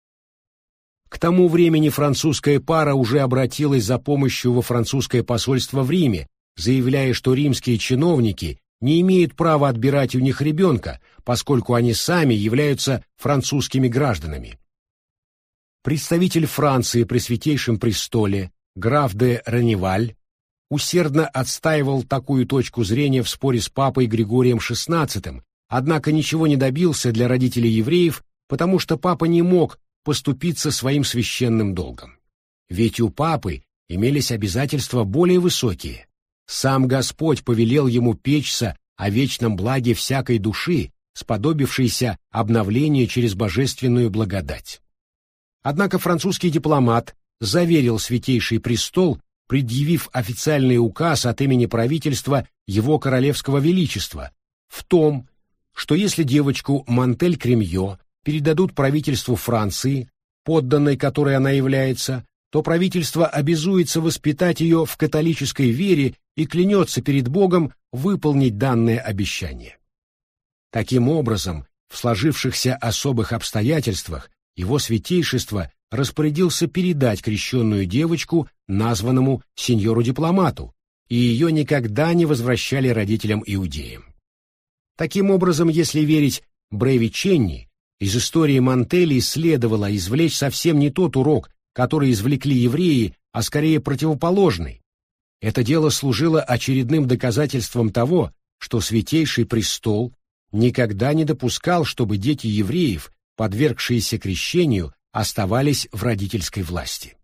К тому времени французская пара уже обратилась за помощью во французское посольство в Риме, заявляя, что римские чиновники не имеют права отбирать у них ребенка, поскольку они сами являются французскими гражданами. Представитель Франции при Святейшем престоле, граф де Раневаль, усердно отстаивал такую точку зрения в споре с папой Григорием шестнадцатым, однако ничего не добился для родителей евреев, потому что папа не мог поступиться своим священным долгом. Ведь у папы имелись обязательства более высокие. Сам Господь повелел ему печься о вечном благе всякой души, сподобившейся обновлению через божественную благодать. Однако французский дипломат заверил Святейший престол, предъявив официальный указ от имени правительства Его Королевского Величества, в том, что если девочку Мантель Кремьо передадут правительству Франции, подданной которой она является, то правительство обязуется воспитать ее в католической вере и клянется перед Богом выполнить данное обещание. Таким образом, в сложившихся особых обстоятельствах его святейшество распорядился передать крещенную девочку названному сеньору-дипломату, и ее никогда не возвращали родителям-иудеям. Таким образом, если верить Бревиченни, из истории Мантелли следовало извлечь совсем не тот урок, который извлекли евреи, а скорее противоположный. Это дело служило очередным доказательством того, что Святейший Престол никогда не допускал, чтобы дети евреев, подвергшиеся крещению, оставались в родительской власти.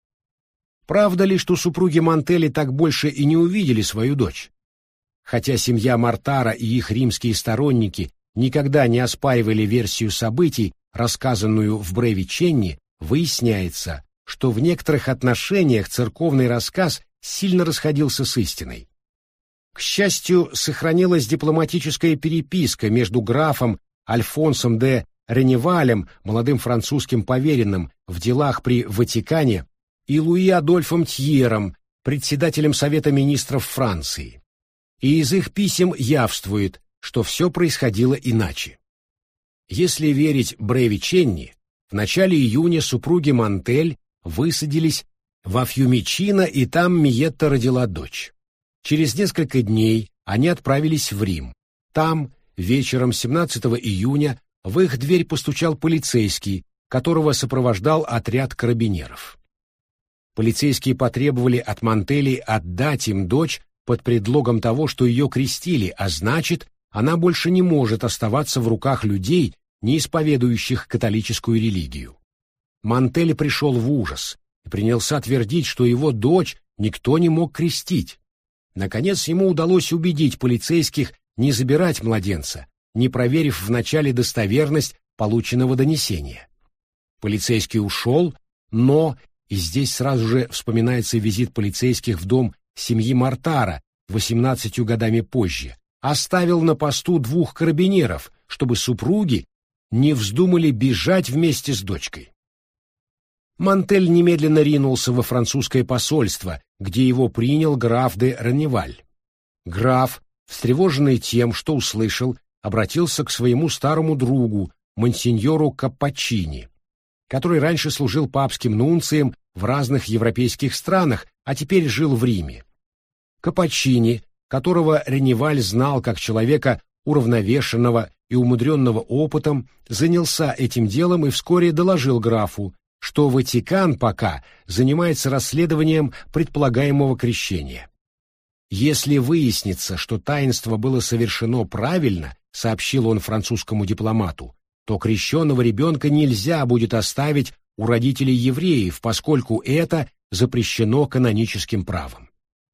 Правда ли, что супруги Мантелли так больше и не увидели свою дочь? Хотя семья Мортара и их римские сторонники никогда не оспаривали версию событий, рассказанную в Бревиченни, выясняется, что в некоторых отношениях церковный рассказ сильно расходился с истиной. К счастью, сохранилась дипломатическая переписка между графом Альфонсом де Реневалем, молодым французским поверенным в делах при Ватикане, и Луи Адольфом Тьером, председателем Совета министров Франции. И из их писем явствует, что все происходило иначе. Если верить Бревиченни, в начале июня супруги Мантель высадились во Фьюмичино, и там Миетта родила дочь. Через несколько дней они отправились в Рим. Там, вечером семнадцатого июня, в их дверь постучал полицейский, которого сопровождал отряд карабинеров. Полицейские потребовали от Мантелли отдать им дочь под предлогом того, что ее крестили, а значит, она больше не может оставаться в руках людей, не исповедующих католическую религию. Мантелли пришел в ужас и принялся твердить, что его дочь никто не мог крестить. Наконец ему удалось убедить полицейских не забирать младенца, не проверив вначале достоверность полученного донесения. Полицейский ушел, но, и здесь сразу же вспоминается визит полицейских в дом семьи Мортара восемнадцатью годами позже, оставил на посту двух карабинеров, чтобы супруги не вздумали бежать вместе с дочкой. Мантель немедленно ринулся во французское посольство, где его принял граф де Реневаль. Граф, встревоженный тем, что услышал, обратился к своему старому другу, монсеньору Каппачини, который раньше служил папским нунцием в разных европейских странах, а теперь жил в Риме. Каппачини, которого Реневаль знал как человека уравновешенного и умудренного опытом, занялся этим делом и вскоре доложил графу, что Ватикан пока занимается расследованием предполагаемого крещения. Если выяснится, что таинство было совершено правильно, сообщил он французскому дипломату, то крещенного ребенка нельзя будет оставить у родителей евреев, поскольку это запрещено каноническим правом.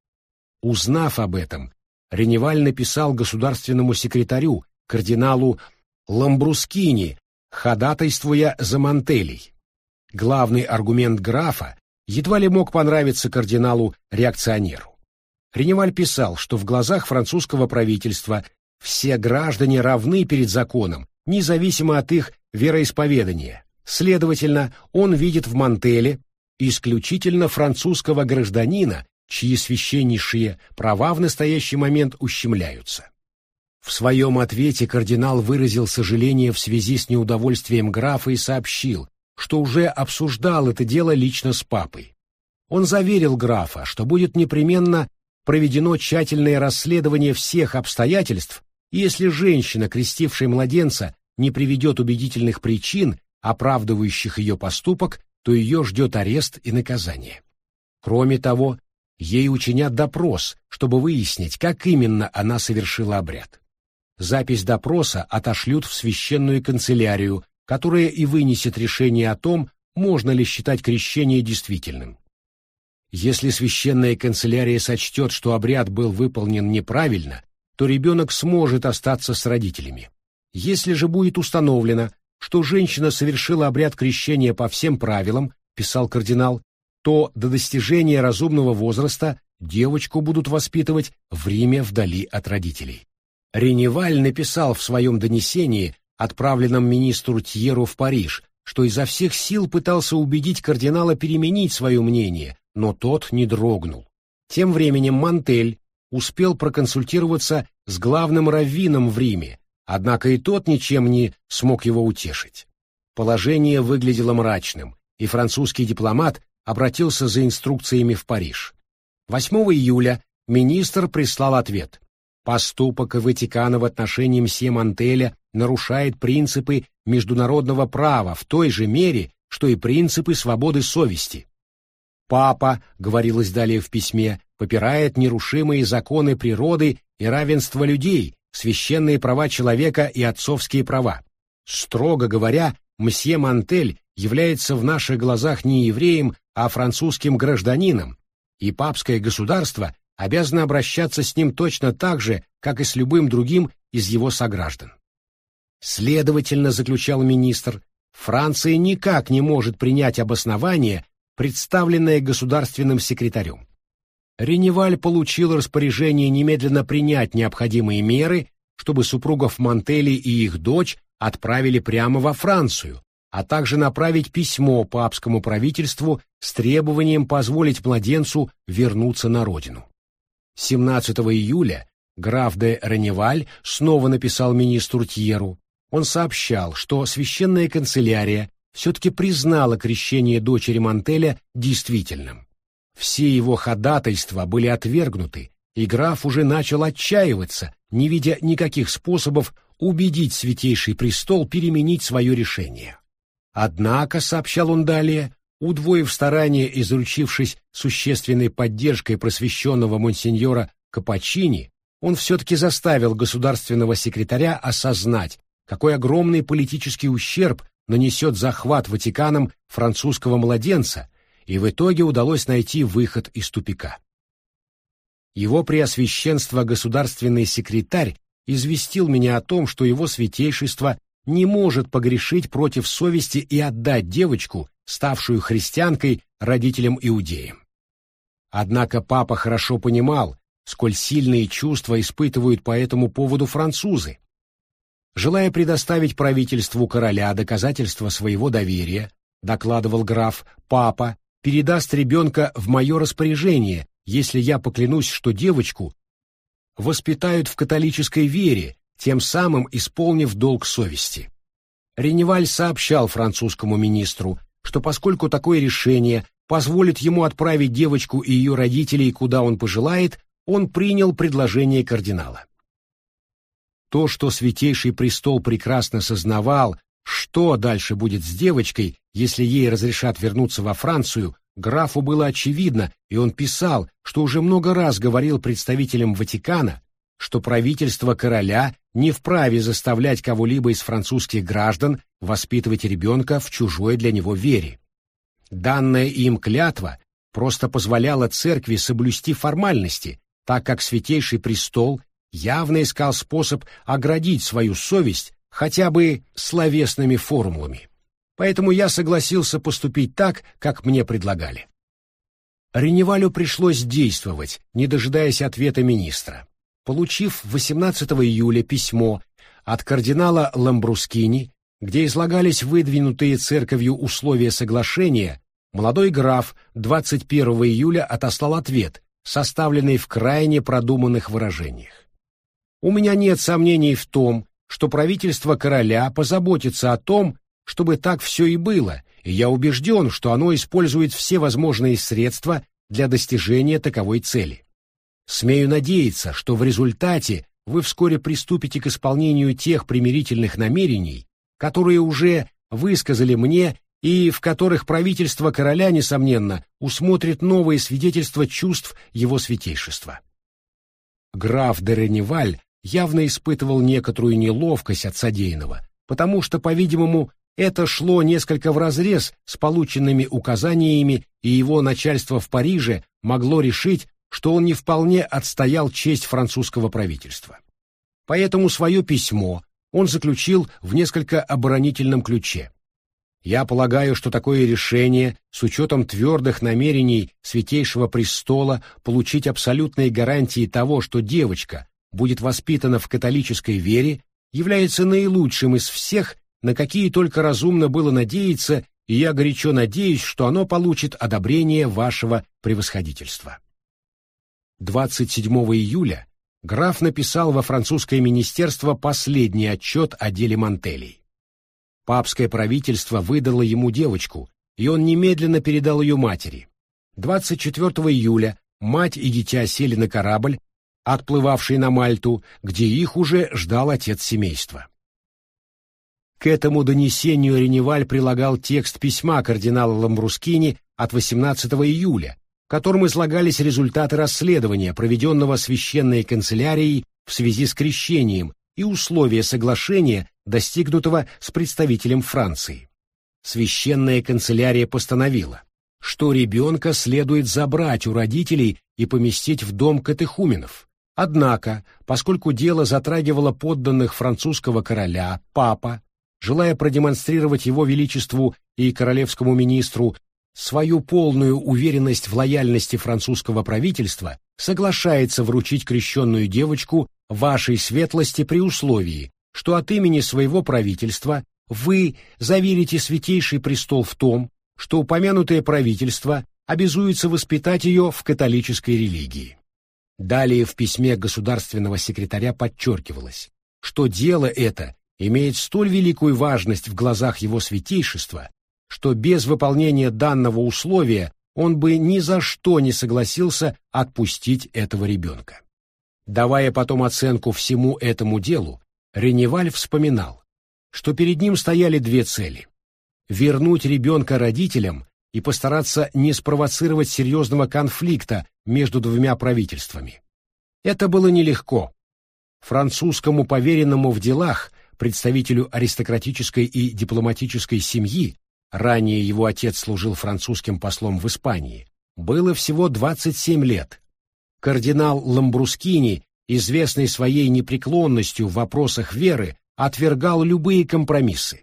Узнав об этом, Реневаль написал государственному секретарю, кардиналу Ламбрускини, ходатайствуя за Мантелей. Главный аргумент графа едва ли мог понравиться кардиналу-реакционеру. Реневаль писал, что в глазах французского правительства все граждане равны перед законом, независимо от их вероисповедания. Следовательно, он видит в Мантеле исключительно французского гражданина, чьи священнейшие права в настоящий момент ущемляются. В своем ответе кардинал выразил сожаление в связи с неудовольствием графа и сообщил, что уже обсуждал это дело лично с папой. Он заверил графа, что будет непременно проведено тщательное расследование всех обстоятельств, и если женщина, крестившая младенца, не приведет убедительных причин, оправдывающих ее поступок, то ее ждет арест и наказание. Кроме того, ей учинят допрос, чтобы выяснить, как именно она совершила обряд. Запись допроса отошлют в священную канцелярию, которая и вынесет решение о том, можно ли считать крещение действительным. Если священная канцелярия сочтет, что обряд был выполнен неправильно, то ребенок сможет остаться с родителями. Если же будет установлено, что женщина совершила обряд крещения по всем правилам, писал кардинал, то до достижения разумного возраста девочку будут воспитывать в Риме вдали от родителей. Реневаль написал в своем донесении, отправленном министру Тьеру в Париж, что изо всех сил пытался убедить кардинала переменить свое мнение, но тот не дрогнул. Тем временем Мантель успел проконсультироваться с главным раввином в Риме, однако и тот ничем не смог его утешить. Положение выглядело мрачным, и французский дипломат обратился за инструкциями в Париж. восьмого июля министр прислал ответ. Поступок Ватикана в отношении мсье Мантеля нарушает принципы международного права в той же мере, что и принципы свободы совести. Папа, говорилось далее в письме, попирает нерушимые законы природы и равенства людей, священные права человека и отцовские права. Строго говоря, мсье Мантель является в наших глазах не евреем, а французским гражданином, и папское государство обязано обращаться с ним точно так же, как и с любым другим из его сограждан. Следовательно, заключал министр, Франция никак не может принять обоснование, представленное государственным секретарем. Реневаль получил распоряжение немедленно принять необходимые меры, чтобы супругов Мантели и их дочь отправили прямо во Францию, а также направить письмо папскому правительству с требованием позволить младенцу вернуться на родину. семнадцатого июля граф де Реневаль снова написал министру Тьеру. Он сообщал, что священная канцелярия все-таки признала крещение дочери Мантеля действительным. Все его ходатайства были отвергнуты, и граф уже начал отчаиваться, не видя никаких способов убедить Святейший Престол переменить свое решение. Однако, сообщал он далее, удвоив старания и заручившись существенной поддержкой просвещенного монсеньора Капачини, он все-таки заставил государственного секретаря осознать, какой огромный политический ущерб нанесет захват Ватиканом французского младенца, и в итоге удалось найти выход из тупика. Его Преосвященство государственный секретарь известил меня о том, что его святейшество не может погрешить против совести и отдать девочку, ставшую христианкой, родителям-иудеям. Однако папа хорошо понимал, сколь сильные чувства испытывают по этому поводу французы. Желая предоставить правительству короля доказательства своего доверия, докладывал граф, папа передаст ребенка в мое распоряжение, если я поклянусь, что девочку воспитают в католической вере, тем самым исполнив долг совести. Реневаль сообщал французскому министру, что поскольку такое решение позволит ему отправить девочку и ее родителей куда он пожелает, он принял предложение кардинала. То, что Святейший Престол прекрасно сознавал, что дальше будет с девочкой, если ей разрешат вернуться во Францию, графу было очевидно, и он писал, что уже много раз говорил представителям Ватикана, что правительство короля не вправе заставлять кого-либо из французских граждан воспитывать ребенка в чужой для него вере. Данная им клятва просто позволяла церкви соблюсти формальности, так как Святейший Престол явно искал способ оградить свою совесть хотя бы словесными формулами. Поэтому я согласился поступить так, как мне предлагали. Реневалю пришлось действовать, не дожидаясь ответа министра. Получив восемнадцатого июля письмо от кардинала Ламбрускини, где излагались выдвинутые церковью условия соглашения, молодой граф двадцать первого июля отослал ответ, составленный в крайне продуманных выражениях. У меня нет сомнений в том, что правительство короля позаботится о том, чтобы так все и было, и я убежден, что оно использует все возможные средства для достижения таковой цели. Смею надеяться, что в результате вы вскоре приступите к исполнению тех примирительных намерений, которые уже высказали мне и в которых правительство короля, несомненно, усмотрит новые свидетельства чувств его святейшества. Граф де Реневаль явно испытывал некоторую неловкость от содеянного, потому что, по-видимому, это шло несколько вразрез с полученными указаниями, и его начальство в Париже могло решить, что он не вполне отстоял честь французского правительства. Поэтому свое письмо он заключил в несколько оборонительном ключе. Я полагаю, что такое решение, с учетом твердых намерений Святейшего Престола получить абсолютные гарантии того, что девочка будет воспитана в католической вере, является наилучшим из всех, на какие только разумно было надеяться, и я горячо надеюсь, что оно получит одобрение вашего превосходительства. двадцать седьмого июля граф написал во французское министерство последний отчет о деле Мантелей. Папское правительство выдало ему девочку, и он немедленно передал ее матери. двадцать четвёртого июля мать и дитя сели на корабль, отплывавший на Мальту, где их уже ждал отец семейства. К этому донесению Реневаль прилагал текст письма кардинала Ламбрускини от восемнадцатого июля, в котором излагались результаты расследования, проведенного священной канцелярией в связи с крещением, и условия соглашения, достигнутого с представителем Франции. Священная канцелярия постановила, что ребенка следует забрать у родителей и поместить в дом катехуменов. Однако, поскольку дело затрагивало подданных французского короля, папа, желая продемонстрировать его величеству и королевскому министру свою полную уверенность в лояльности французского правительства, соглашается вручить крещенную девочку вашей светлости при условии, что от имени своего правительства вы заверите Святейший Престол в том, что упомянутое правительство обязуется воспитать ее в католической религии. Далее в письме государственного секретаря подчеркивалось, что дело это имеет столь великую важность в глазах его святейшества, что без выполнения данного условия он бы ни за что не согласился отпустить этого ребенка. Давая потом оценку всему этому делу, Реневаль вспоминал, что перед ним стояли две цели: вернуть ребенка родителям и постараться не спровоцировать серьезного конфликта между двумя правительствами. Это было нелегко. Французскому поверенному в делах, представителю аристократической и дипломатической семьи, ранее его отец служил французским послом в Испании, было всего двадцать семь лет. Кардинал Ламбрускини, известный своей непреклонностью в вопросах веры, отвергал любые компромиссы.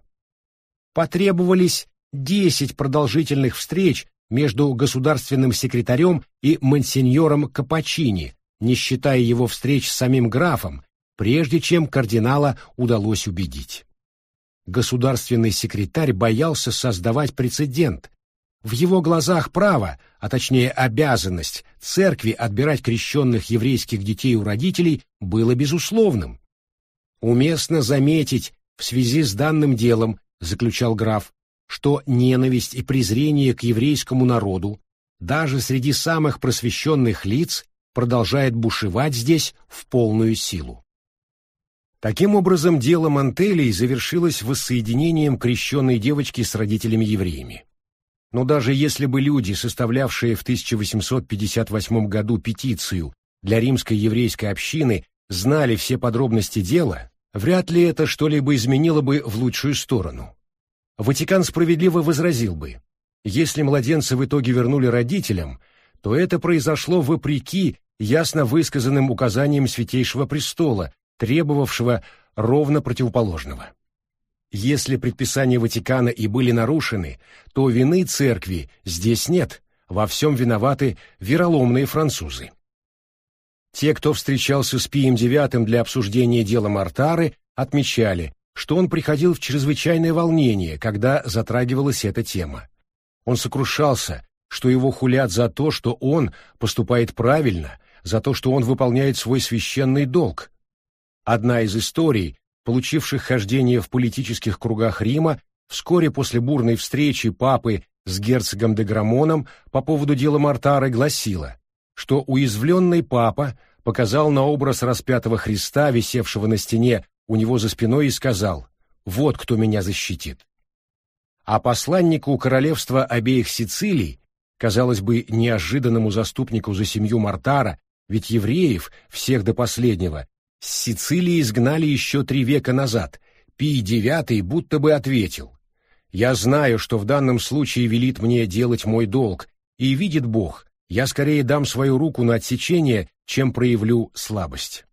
Потребовались десять продолжительных встреч между государственным секретарем и монсеньором Капачини, не считая его встреч с самим графом, прежде чем кардинала удалось убедить. Государственный секретарь боялся создавать прецедент. В его глазах право, а точнее обязанность церкви отбирать крещенных еврейских детей у родителей было безусловным. Уместно заметить в связи с данным делом, заключал граф, что ненависть и презрение к еврейскому народу даже среди самых просвещенных лиц продолжает бушевать здесь в полную силу. Таким образом, дело Мантелей завершилось воссоединением крещенной девочки с родителями-евреями. Но даже если бы люди, составлявшие в тысяча восемьсот пятьдесят восьмом году петицию для римской еврейской общины, знали все подробности дела, вряд ли это что-либо изменило бы в лучшую сторону. Ватикан справедливо возразил бы: если младенца в итоге вернули родителям, то это произошло вопреки ясно высказанным указаниям Святейшего Престола, требовавшего ровно противоположного. Если предписания Ватикана и были нарушены, то вины церкви здесь нет, во всем виноваты вероломные французы. Те, кто встречался с Пием девятым для обсуждения дела Мортары, отмечали, что он приходил в чрезвычайное волнение, когда затрагивалась эта тема. Он сокрушался, что его хулят за то, что он поступает правильно, за то, что он выполняет свой священный долг. Одна из историй, получивших хождение в политических кругах Рима, вскоре после бурной встречи папы с герцогом де Грамоном по поводу дела Мортары, гласила, что уязвленный папа показал на образ распятого Христа, висевшего на стене у него за спиной, и сказал: «Вот кто меня защитит». А посланнику королевства обеих Сицилий, казалось бы, неожиданному заступнику за семью Мортара, ведь евреев, всех до последнего, с Сицилии изгнали еще три века назад, Пий девятый будто бы ответил: «Я знаю, что в данном случае велит мне делать мой долг, и видит Бог, я скорее дам свою руку на отсечение, чем проявлю слабость».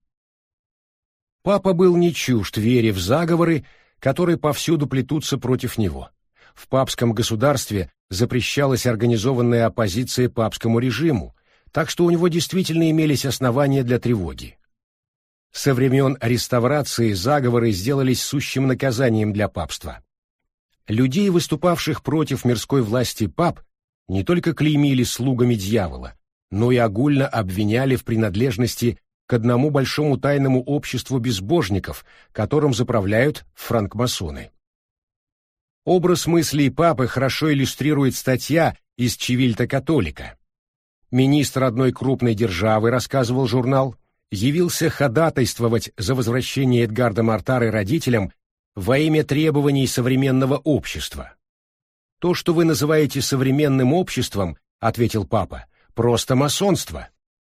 Папа был не чужд вере в заговоры, которые повсюду плетутся против него. В папском государстве запрещалась организованная оппозиция папскому режиму, так что у него действительно имелись основания для тревоги. Со времен реставрации заговоры сделались сущим наказанием для папства. Людей, выступавших против мирской власти пап, не только клеймили слугами дьявола, но и огульно обвиняли в принадлежности к одному большому тайному обществу безбожников, которым заправляют франкмасоны. Образ мыслей папы хорошо иллюстрирует статья из Чивильта Католика. Министр одной крупной державы, рассказывал журнал, явился ходатайствовать за возвращение Эдгарда Мортары родителям во имя требований современного общества. «То, что вы называете современным обществом, — ответил папа, — просто масонство.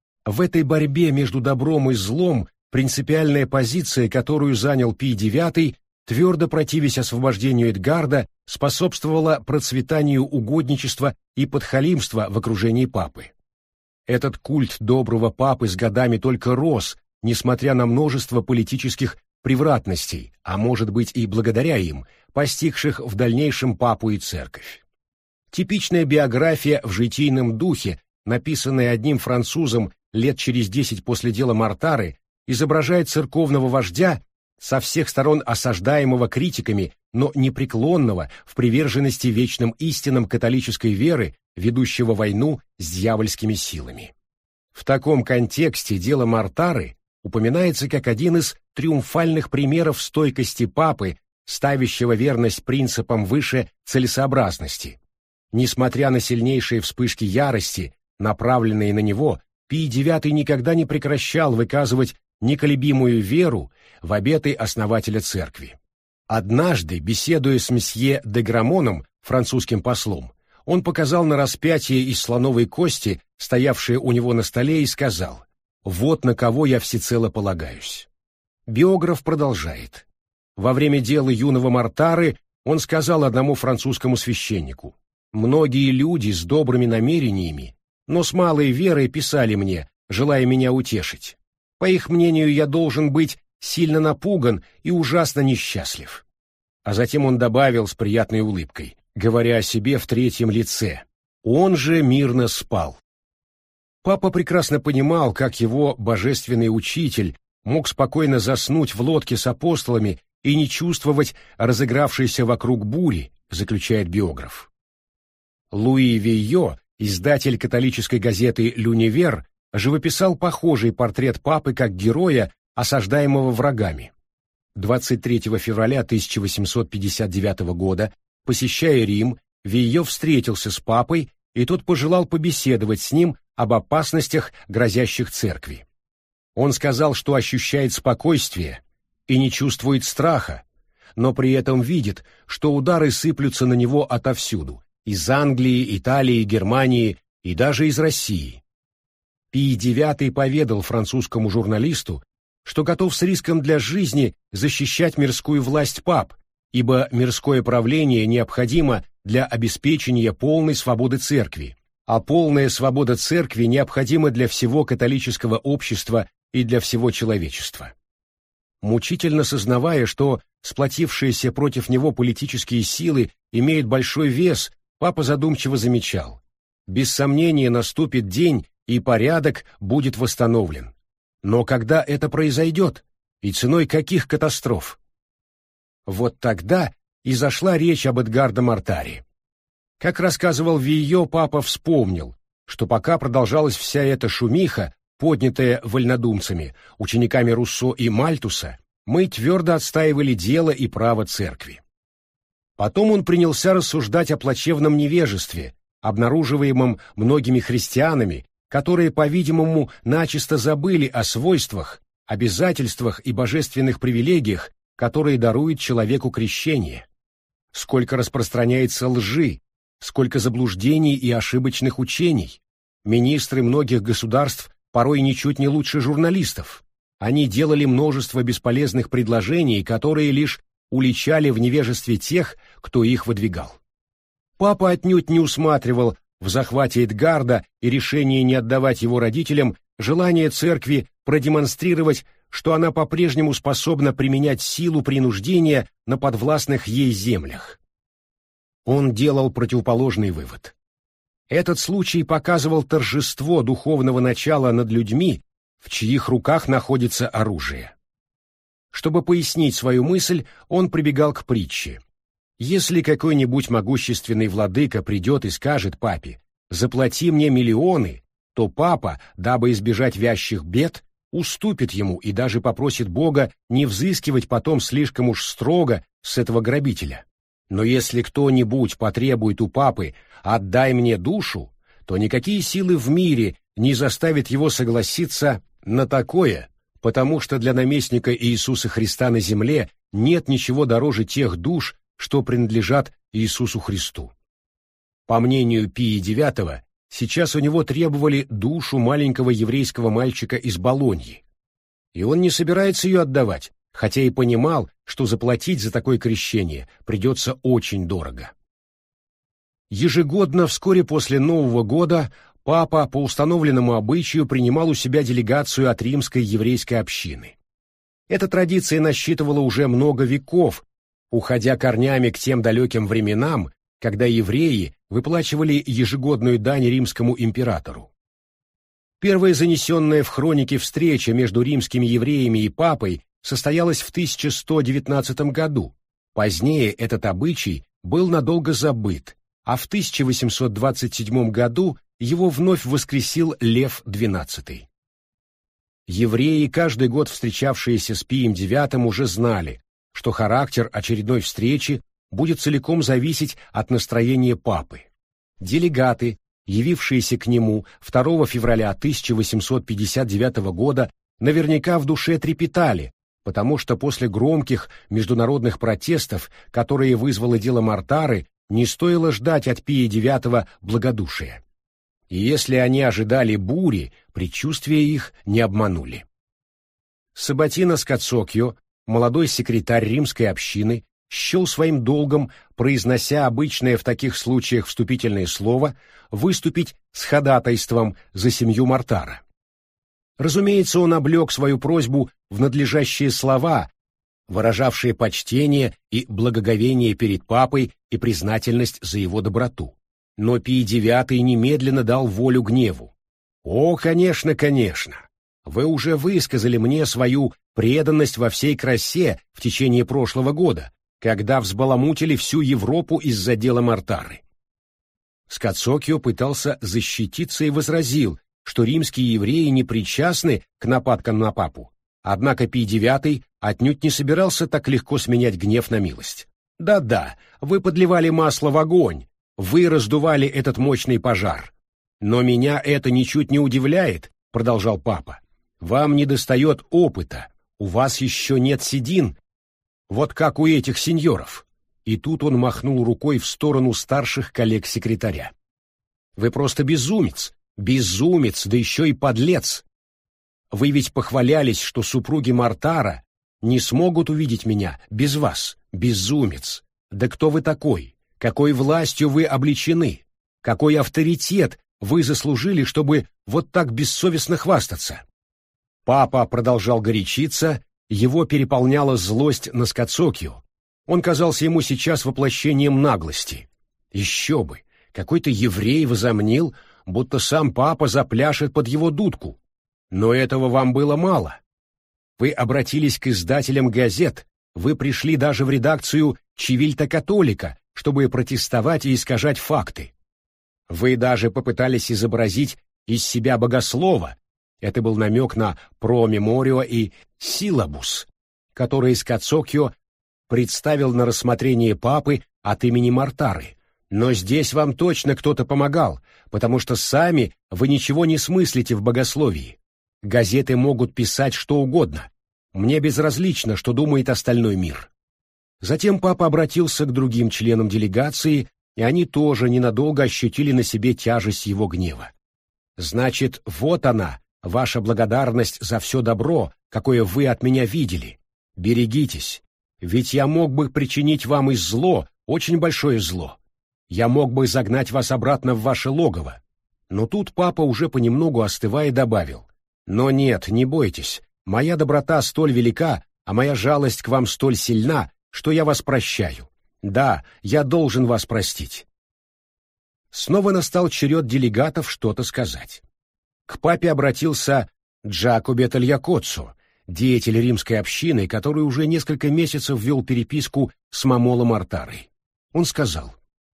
В этой борьбе между добром и злом принципиальная позиция, которую занял Пий девятый, твердо противясь освобождению Эдгарда, способствовала процветанию угодничества и подхалимства в окружении папы. Этот культ доброго папы с годами только рос, несмотря на множество политических превратностей, а может быть и благодаря им, постигших в дальнейшем папу и церковь. Типичная биография в житийном духе, написанная одним французом лет через десять после дела Мортары, изображает церковного вождя, со всех сторон осаждаемого критиками, но непреклонного в приверженности вечным истинам католической веры, ведущего войну с дьявольскими силами. В таком контексте дело Мортары упоминается как один из триумфальных примеров стойкости папы, ставящего верность принципам выше целесообразности. Несмотря на сильнейшие вспышки ярости, направленные на него, Пий девятый никогда не прекращал выказывать неколебимую веру в обеты основателя церкви. Однажды, беседуя с месье де Грамоном, французским послом, он показал на распятие из слоновой кости, стоявшее у него на столе, и сказал: «Вот на кого я всецело полагаюсь». Биограф продолжает. Во время дела юного Мортары он сказал одному французскому священнику: «Многие люди с добрыми намерениями, но с малой верой писали мне, желая меня утешить. По их мнению, я должен быть сильно напуган и ужасно несчастлив». А затем он добавил с приятной улыбкой, говоря о себе в третьем лице: «Он же мирно спал». Папа прекрасно понимал, как его божественный учитель мог спокойно заснуть в лодке с апостолами и не чувствовать разыгравшейся вокруг бури, заключает биограф. Луи Вийо, издатель католической газеты «Люнивер», живописал похожий портрет папы как героя, осаждаемого врагами. двадцать третьего февраля тысяча восемьсот пятьдесят девятого года, посещая Рим, Вийо встретился с папой, и тот пожелал побеседовать с ним об опасностях, грозящих церкви. Он сказал, что ощущает спокойствие и не чувствует страха, но при этом видит, что удары сыплются на него отовсюду, из Англии, Италии, Германии и даже из России. Пий девятый поведал французскому журналисту, что готов с риском для жизни защищать мирскую власть пап, ибо мирское правление необходимо для обеспечения полной свободы церкви, а полная свобода церкви необходима для всего католического общества и для всего человечества. Мучительно сознавая, что сплотившиеся против него политические силы имеют большой вес, папа задумчиво замечал: без сомнения наступит день, и порядок будет восстановлен. Но когда это произойдет? И ценой каких катастроф? Вот тогда и зашла речь об Эдгарде Мортаре. Как рассказывал Вийо, папа вспомнил, что пока продолжалась вся эта шумиха, поднятая вольнодумцами, учениками Руссо и Мальтуса, мы твердо отстаивали дело и право церкви. Потом он принялся рассуждать о плачевном невежестве, обнаруживаемом многими христианами, которые, по-видимому, начисто забыли о свойствах, обязательствах и божественных привилегиях, которые дарует человеку крещение. Сколько распространяется лжи, сколько заблуждений и ошибочных учений. Министры многих государств порой ничуть не лучше журналистов. Они делали множество бесполезных предложений, которые лишь уличали в невежестве тех, кто их выдвигал. Папа отнюдь не усматривал в захвате Эдгарда и решении не отдавать его родителям желание церкви продемонстрировать, что она по-прежнему способна применять силу принуждения на подвластных ей землях. Он делал противоположный вывод. Этот случай показывал торжество духовного начала над людьми, в чьих руках находится оружие. Чтобы пояснить свою мысль, он прибегал к притче. Если какой-нибудь могущественный владыка придет и скажет папе: «Заплати мне миллионы», то папа, дабы избежать вязчих бед, уступит ему и даже попросит Бога не взыскивать потом слишком уж строго с этого грабителя. Но если кто-нибудь потребует у папы «отдай мне душу», то никакие силы в мире не заставят его согласиться на такое, потому что для наместника Иисуса Христа на земле нет ничего дороже тех душ, что принадлежат Иисусу Христу. По мнению Пия девятого, сейчас у него требовали душу маленького еврейского мальчика из Болоньи. И он не собирается ее отдавать, хотя и понимал, что заплатить за такое крещение придется очень дорого. Ежегодно, вскоре после Нового года, папа по установленному обычаю принимал у себя делегацию от римской еврейской общины. Эта традиция насчитывала уже много веков, уходя корнями к тем далеким временам, когда евреи выплачивали ежегодную дань римскому императору. Первая занесенная в хронике встреча между римскими евреями и папой состоялась в тысяча сто девятнадцатом году. Позднее этот обычай был надолго забыт, а в тысяча восемьсот двадцать седьмом году его вновь воскресил Лев двенадцатый. Евреи, каждый год встречавшиеся с Пием девятым, уже знали, что характер очередной встречи будет целиком зависеть от настроения папы. Делегаты, явившиеся к нему второго февраля тысяча восемьсот пятьдесят девятого года, наверняка в душе трепетали, потому что после громких международных протестов, которые вызвало дело Мартары, не стоило ждать от Пия девятого благодушия. И если они ожидали бури, предчувствия их не обманули. Сабатино Скоцокио, молодой секретарь римской общины, счел своим долгом, произнося обычное в таких случаях вступительное слово, выступить с ходатайством за семью Мартара. Разумеется, он облег свою просьбу в надлежащие слова, выражавшие почтение и благоговение перед папой и признательность за его доброту. Но Пий девятый немедленно дал волю гневу. «О, конечно, конечно! Вы уже высказали мне свою преданность во всей красе в течение прошлого года, когда взбаламутили всю Европу из-за дела Мартары». Скоцокио пытался защититься и возразил, что римские евреи не причастны к нападкам на папу, однако Пий девятый отнюдь не собирался так легко сменять гнев на милость. «Да-да, вы подливали масло в огонь, вы раздували этот мощный пожар. Но меня это ничуть не удивляет», — продолжал папа. «Вам недостает опыта, у вас еще нет седин, вот как у этих сеньоров». И тут он махнул рукой в сторону старших коллег-секретаря. «Вы просто безумец, безумец, да еще и подлец. Вы ведь похвалялись, что супруги Мартара не смогут увидеть меня без вас, безумец. Да кто вы такой? Какой властью вы облечены? Какой авторитет вы заслужили, чтобы вот так бессовестно хвастаться?» Папа продолжал горячиться, его переполняла злость на Скоцокио. Он казался ему сейчас воплощением наглости. Еще бы, какой-то еврей возомнил, будто сам папа запляшет под его дудку. Но этого вам было мало. Вы обратились к издателям газет, вы пришли даже в редакцию «Чивильта Католика», чтобы протестовать и искажать факты. Вы даже попытались изобразить из себя богослова. Это был намек на «Про Меморио» и «Силабус», которые Скоцокио представил на рассмотрение папы от имени Мартары. Но здесь вам точно кто-то помогал, потому что сами вы ничего не смыслите в богословии. Газеты могут писать что угодно. Мне безразлично, что думает остальной мир. Затем папа обратился к другим членам делегации, и они тоже ненадолго ощутили на себе тяжесть его гнева. «Значит, вот она, ваша благодарность за все добро, какое вы от меня видели. Берегитесь, ведь я мог бы причинить вам и зло, очень большое зло. Я мог бы загнать вас обратно в ваше логово». Но тут папа, уже понемногу остывая, добавил: «Но нет, не бойтесь, моя доброта столь велика, а моя жалость к вам столь сильна, что я вас прощаю. Да, я должен вас простить». Снова настал черед делегатов что-то сказать. К папе обратился Джакобе Тальякоццо, деятель римской общины, который уже несколько месяцев вел переписку с Момоло Мортарой. Он сказал: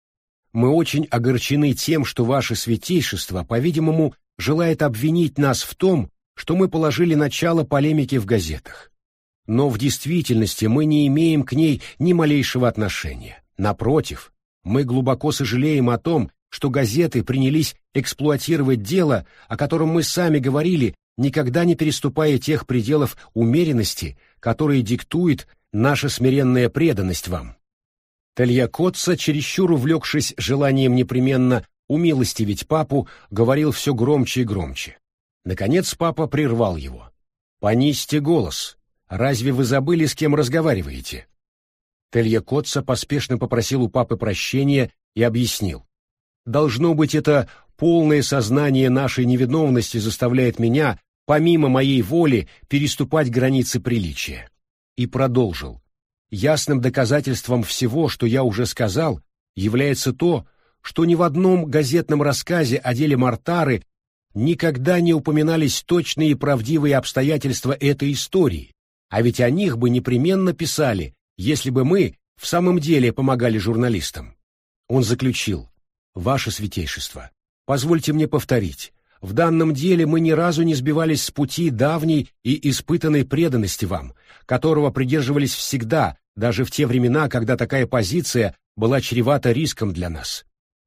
«Мы очень огорчены тем, что ваше святейшество, по-видимому, желает обвинить нас в том, что мы положили начало полемике в газетах. Но в действительности мы не имеем к ней ни малейшего отношения. Напротив, мы глубоко сожалеем о том, что газеты принялись эксплуатировать дело, о котором мы сами говорили, никогда не переступая тех пределов умеренности, которые диктует наша смиренная преданность вам». Тальякоццо, чересчур увлекшись желанием непременно умилостивить папу, говорил все громче и громче. Наконец папа прервал его. «Понизьте голос. Разве вы забыли, с кем разговариваете?» Тальякоццо поспешно попросил у папы прощения и объяснил: «Должно быть, это полное сознание нашей невиновности заставляет меня, помимо моей воли, переступать границы приличия». И продолжил: «Ясным доказательством всего, что я уже сказал, является то, что ни в одном газетном рассказе о деле Мортары никогда не упоминались точные и правдивые обстоятельства этой истории, а ведь о них бы непременно писали, если бы мы в самом деле помогали журналистам». Он заключил: «Ваше святейшество, позвольте мне повторить, в данном деле мы ни разу не сбивались с пути давней и испытанной преданности вам, которого придерживались всегда, даже в те времена, когда такая позиция была чревата риском для нас».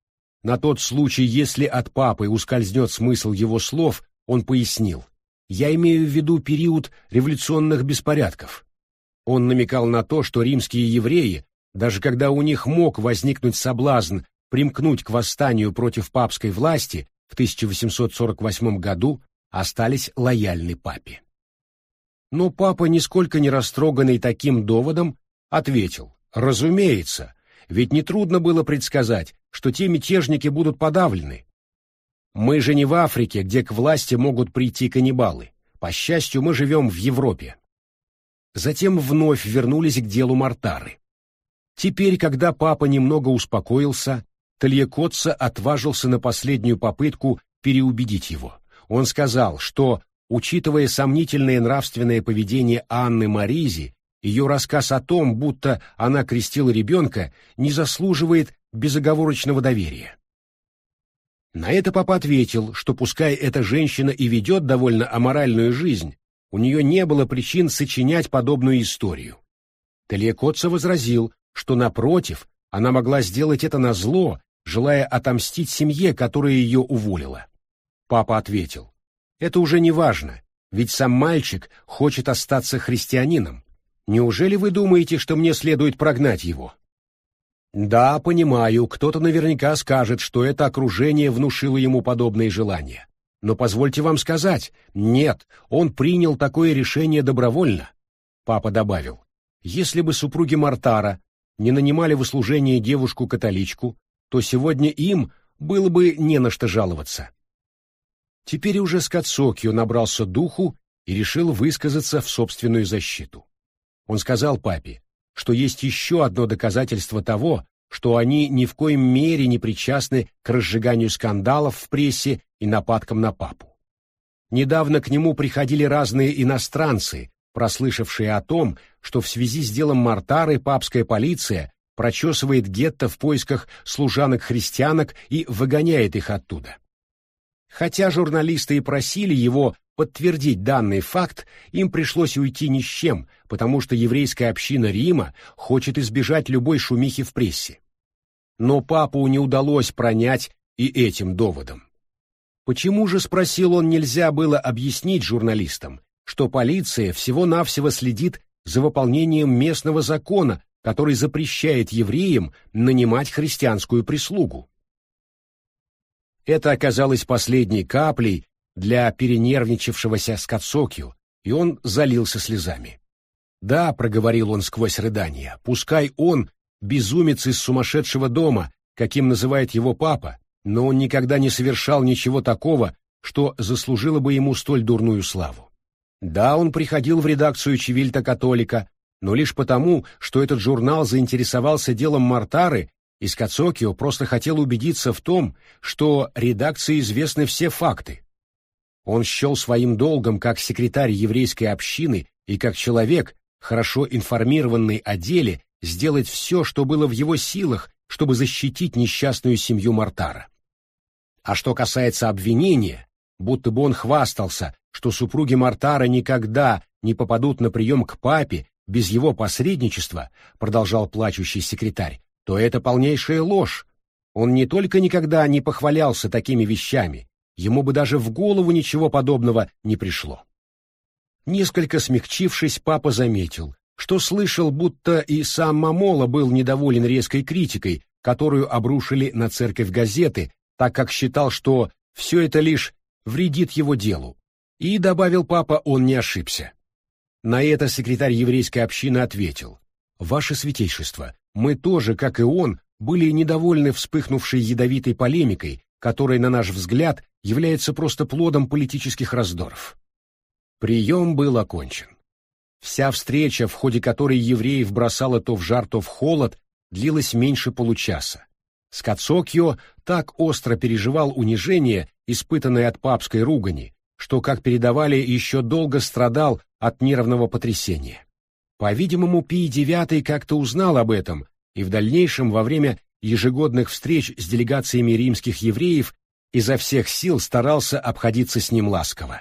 На тот случай, если от папы ускользнет смысл его слов, он пояснил: «Я имею в виду период революционных беспорядков». Он намекал на то, что римские евреи, даже когда у них мог возникнуть соблазн примкнуть к восстанию против папской власти в тысяча восемьсот сорок восьмом году, остались лояльны папе. Но папа, нисколько не растроганный таким доводом, ответил: «Разумеется, ведь нетрудно было предсказать, что те мятежники будут подавлены. Мы же не в Африке, где к власти могут прийти каннибалы. По счастью, мы живем в Европе». Затем вновь вернулись к делу Мортары. Теперь, когда папа немного успокоился, Тальякоццо отважился на последнюю попытку переубедить его. Он сказал, что, учитывая сомнительное нравственное поведение Анны Маризи, ее рассказ о том, будто она крестила ребенка, не заслуживает безоговорочного доверия. На это папа ответил, что пускай эта женщина и ведет довольно аморальную жизнь, у нее не было причин сочинять подобную историю. Тальякоццо возразил, что, напротив, она могла сделать это назло, желая отомстить семье, которая ее уволила. Папа ответил: «Это уже не важно, ведь сам мальчик хочет остаться христианином. Неужели вы думаете, что мне следует прогнать его?» Да, понимаю, кто-то наверняка скажет, что это окружение внушило ему подобные желания. Но позвольте вам сказать, нет, он принял такое решение добровольно. Папа добавил: если бы супруги Мортара не нанимали в услужение девушку-католичку, то сегодня им было бы не на что жаловаться. Теперь уже Скоцокио набрался духу и решил высказаться в собственную защиту. Он сказал папе, что есть еще одно доказательство того, что они ни в коем мере не причастны к разжиганию скандалов в прессе и нападкам на папу. Недавно к нему приходили разные иностранцы, прослышавшие о том, что в связи с делом Мортары папская полиция прочесывает гетто в поисках служанок-христианок и выгоняет их оттуда. Хотя журналисты и просили его подтвердить данный факт, им пришлось уйти ни с чем, потому что еврейская община Рима хочет избежать любой шумихи в прессе. Но папу не удалось пронять и этим доводом. Почему же, спросил он, нельзя было объяснить журналистам, что полиция всего-навсего следит за выполнением местного закона, который запрещает евреям нанимать христианскую прислугу? Это оказалось последней каплей для перенервничавшегося Скоцокио, и он залился слезами. «Да», — проговорил он сквозь рыдания, — «пускай он безумец из сумасшедшего дома, каким называет его папа, но он никогда не совершал ничего такого, что заслужило бы ему столь дурную славу. Да, он приходил в редакцию Чивильта Католика, но лишь потому, что этот журнал заинтересовался делом Мортары, и Скоцокио просто хотел убедиться в том, что редакции известны все факты. Он счел своим долгом как секретарь еврейской общины и как человек, хорошо информированный о деле, сделать все, что было в его силах, чтобы защитить несчастную семью Мортара. А что касается обвинения, будто бы он хвастался, что супруги Мортара никогда не попадут на прием к папе без его посредничества, продолжал плачущий секретарь, то это полнейшая ложь. Он не только никогда не похвалялся такими вещами, ему бы даже в голову ничего подобного не пришло. Несколько смягчившись, папа заметил, что слышал, будто и сам Мамола был недоволен резкой критикой, которую обрушили на церковь газеты, так как считал, что все это лишь вредит его делу. И, добавил папа, он не ошибся. На это секретарь еврейской общины ответил: «Ваше святейшество, мы тоже, как и он, были недовольны вспыхнувшей ядовитой полемикой, которая, на наш взгляд, является просто плодом политических раздоров». Прием был окончен. Вся встреча, в ходе которой евреев бросало то в жар, то в холод, длилась меньше получаса. Скацокьо так остро переживал унижение, испытанное от папской ругани, что, как передавали, еще долго страдал от нервного потрясения. По-видимому, Пий девятый как-то узнал об этом, и в дальнейшем, во время ежегодных встреч с делегациями римских евреев, изо всех сил старался обходиться с ним ласково.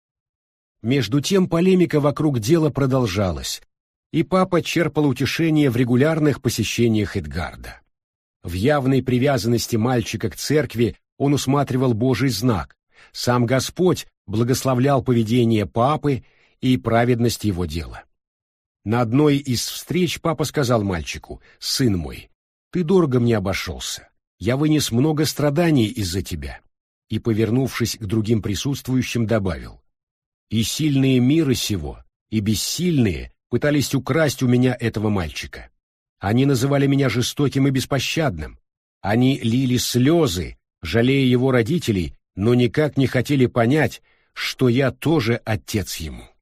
Между тем полемика вокруг дела продолжалась, и папа черпал утешение в регулярных посещениях Эдгарда. В явной привязанности мальчика к церкви он усматривал Божий знак. Сам Господь благословлял поведение папы и праведность его дела. На одной из встреч папа сказал мальчику: «Сын мой, ты дорого мне обошелся, я вынес много страданий из-за тебя», и, повернувшись к другим присутствующим, добавил: «И сильные мира сего, и бессильные пытались украсть у меня этого мальчика. Они называли меня жестоким и беспощадным. Они лили слезы, жалея его родителей, но никак не хотели понять, что я тоже отец ему».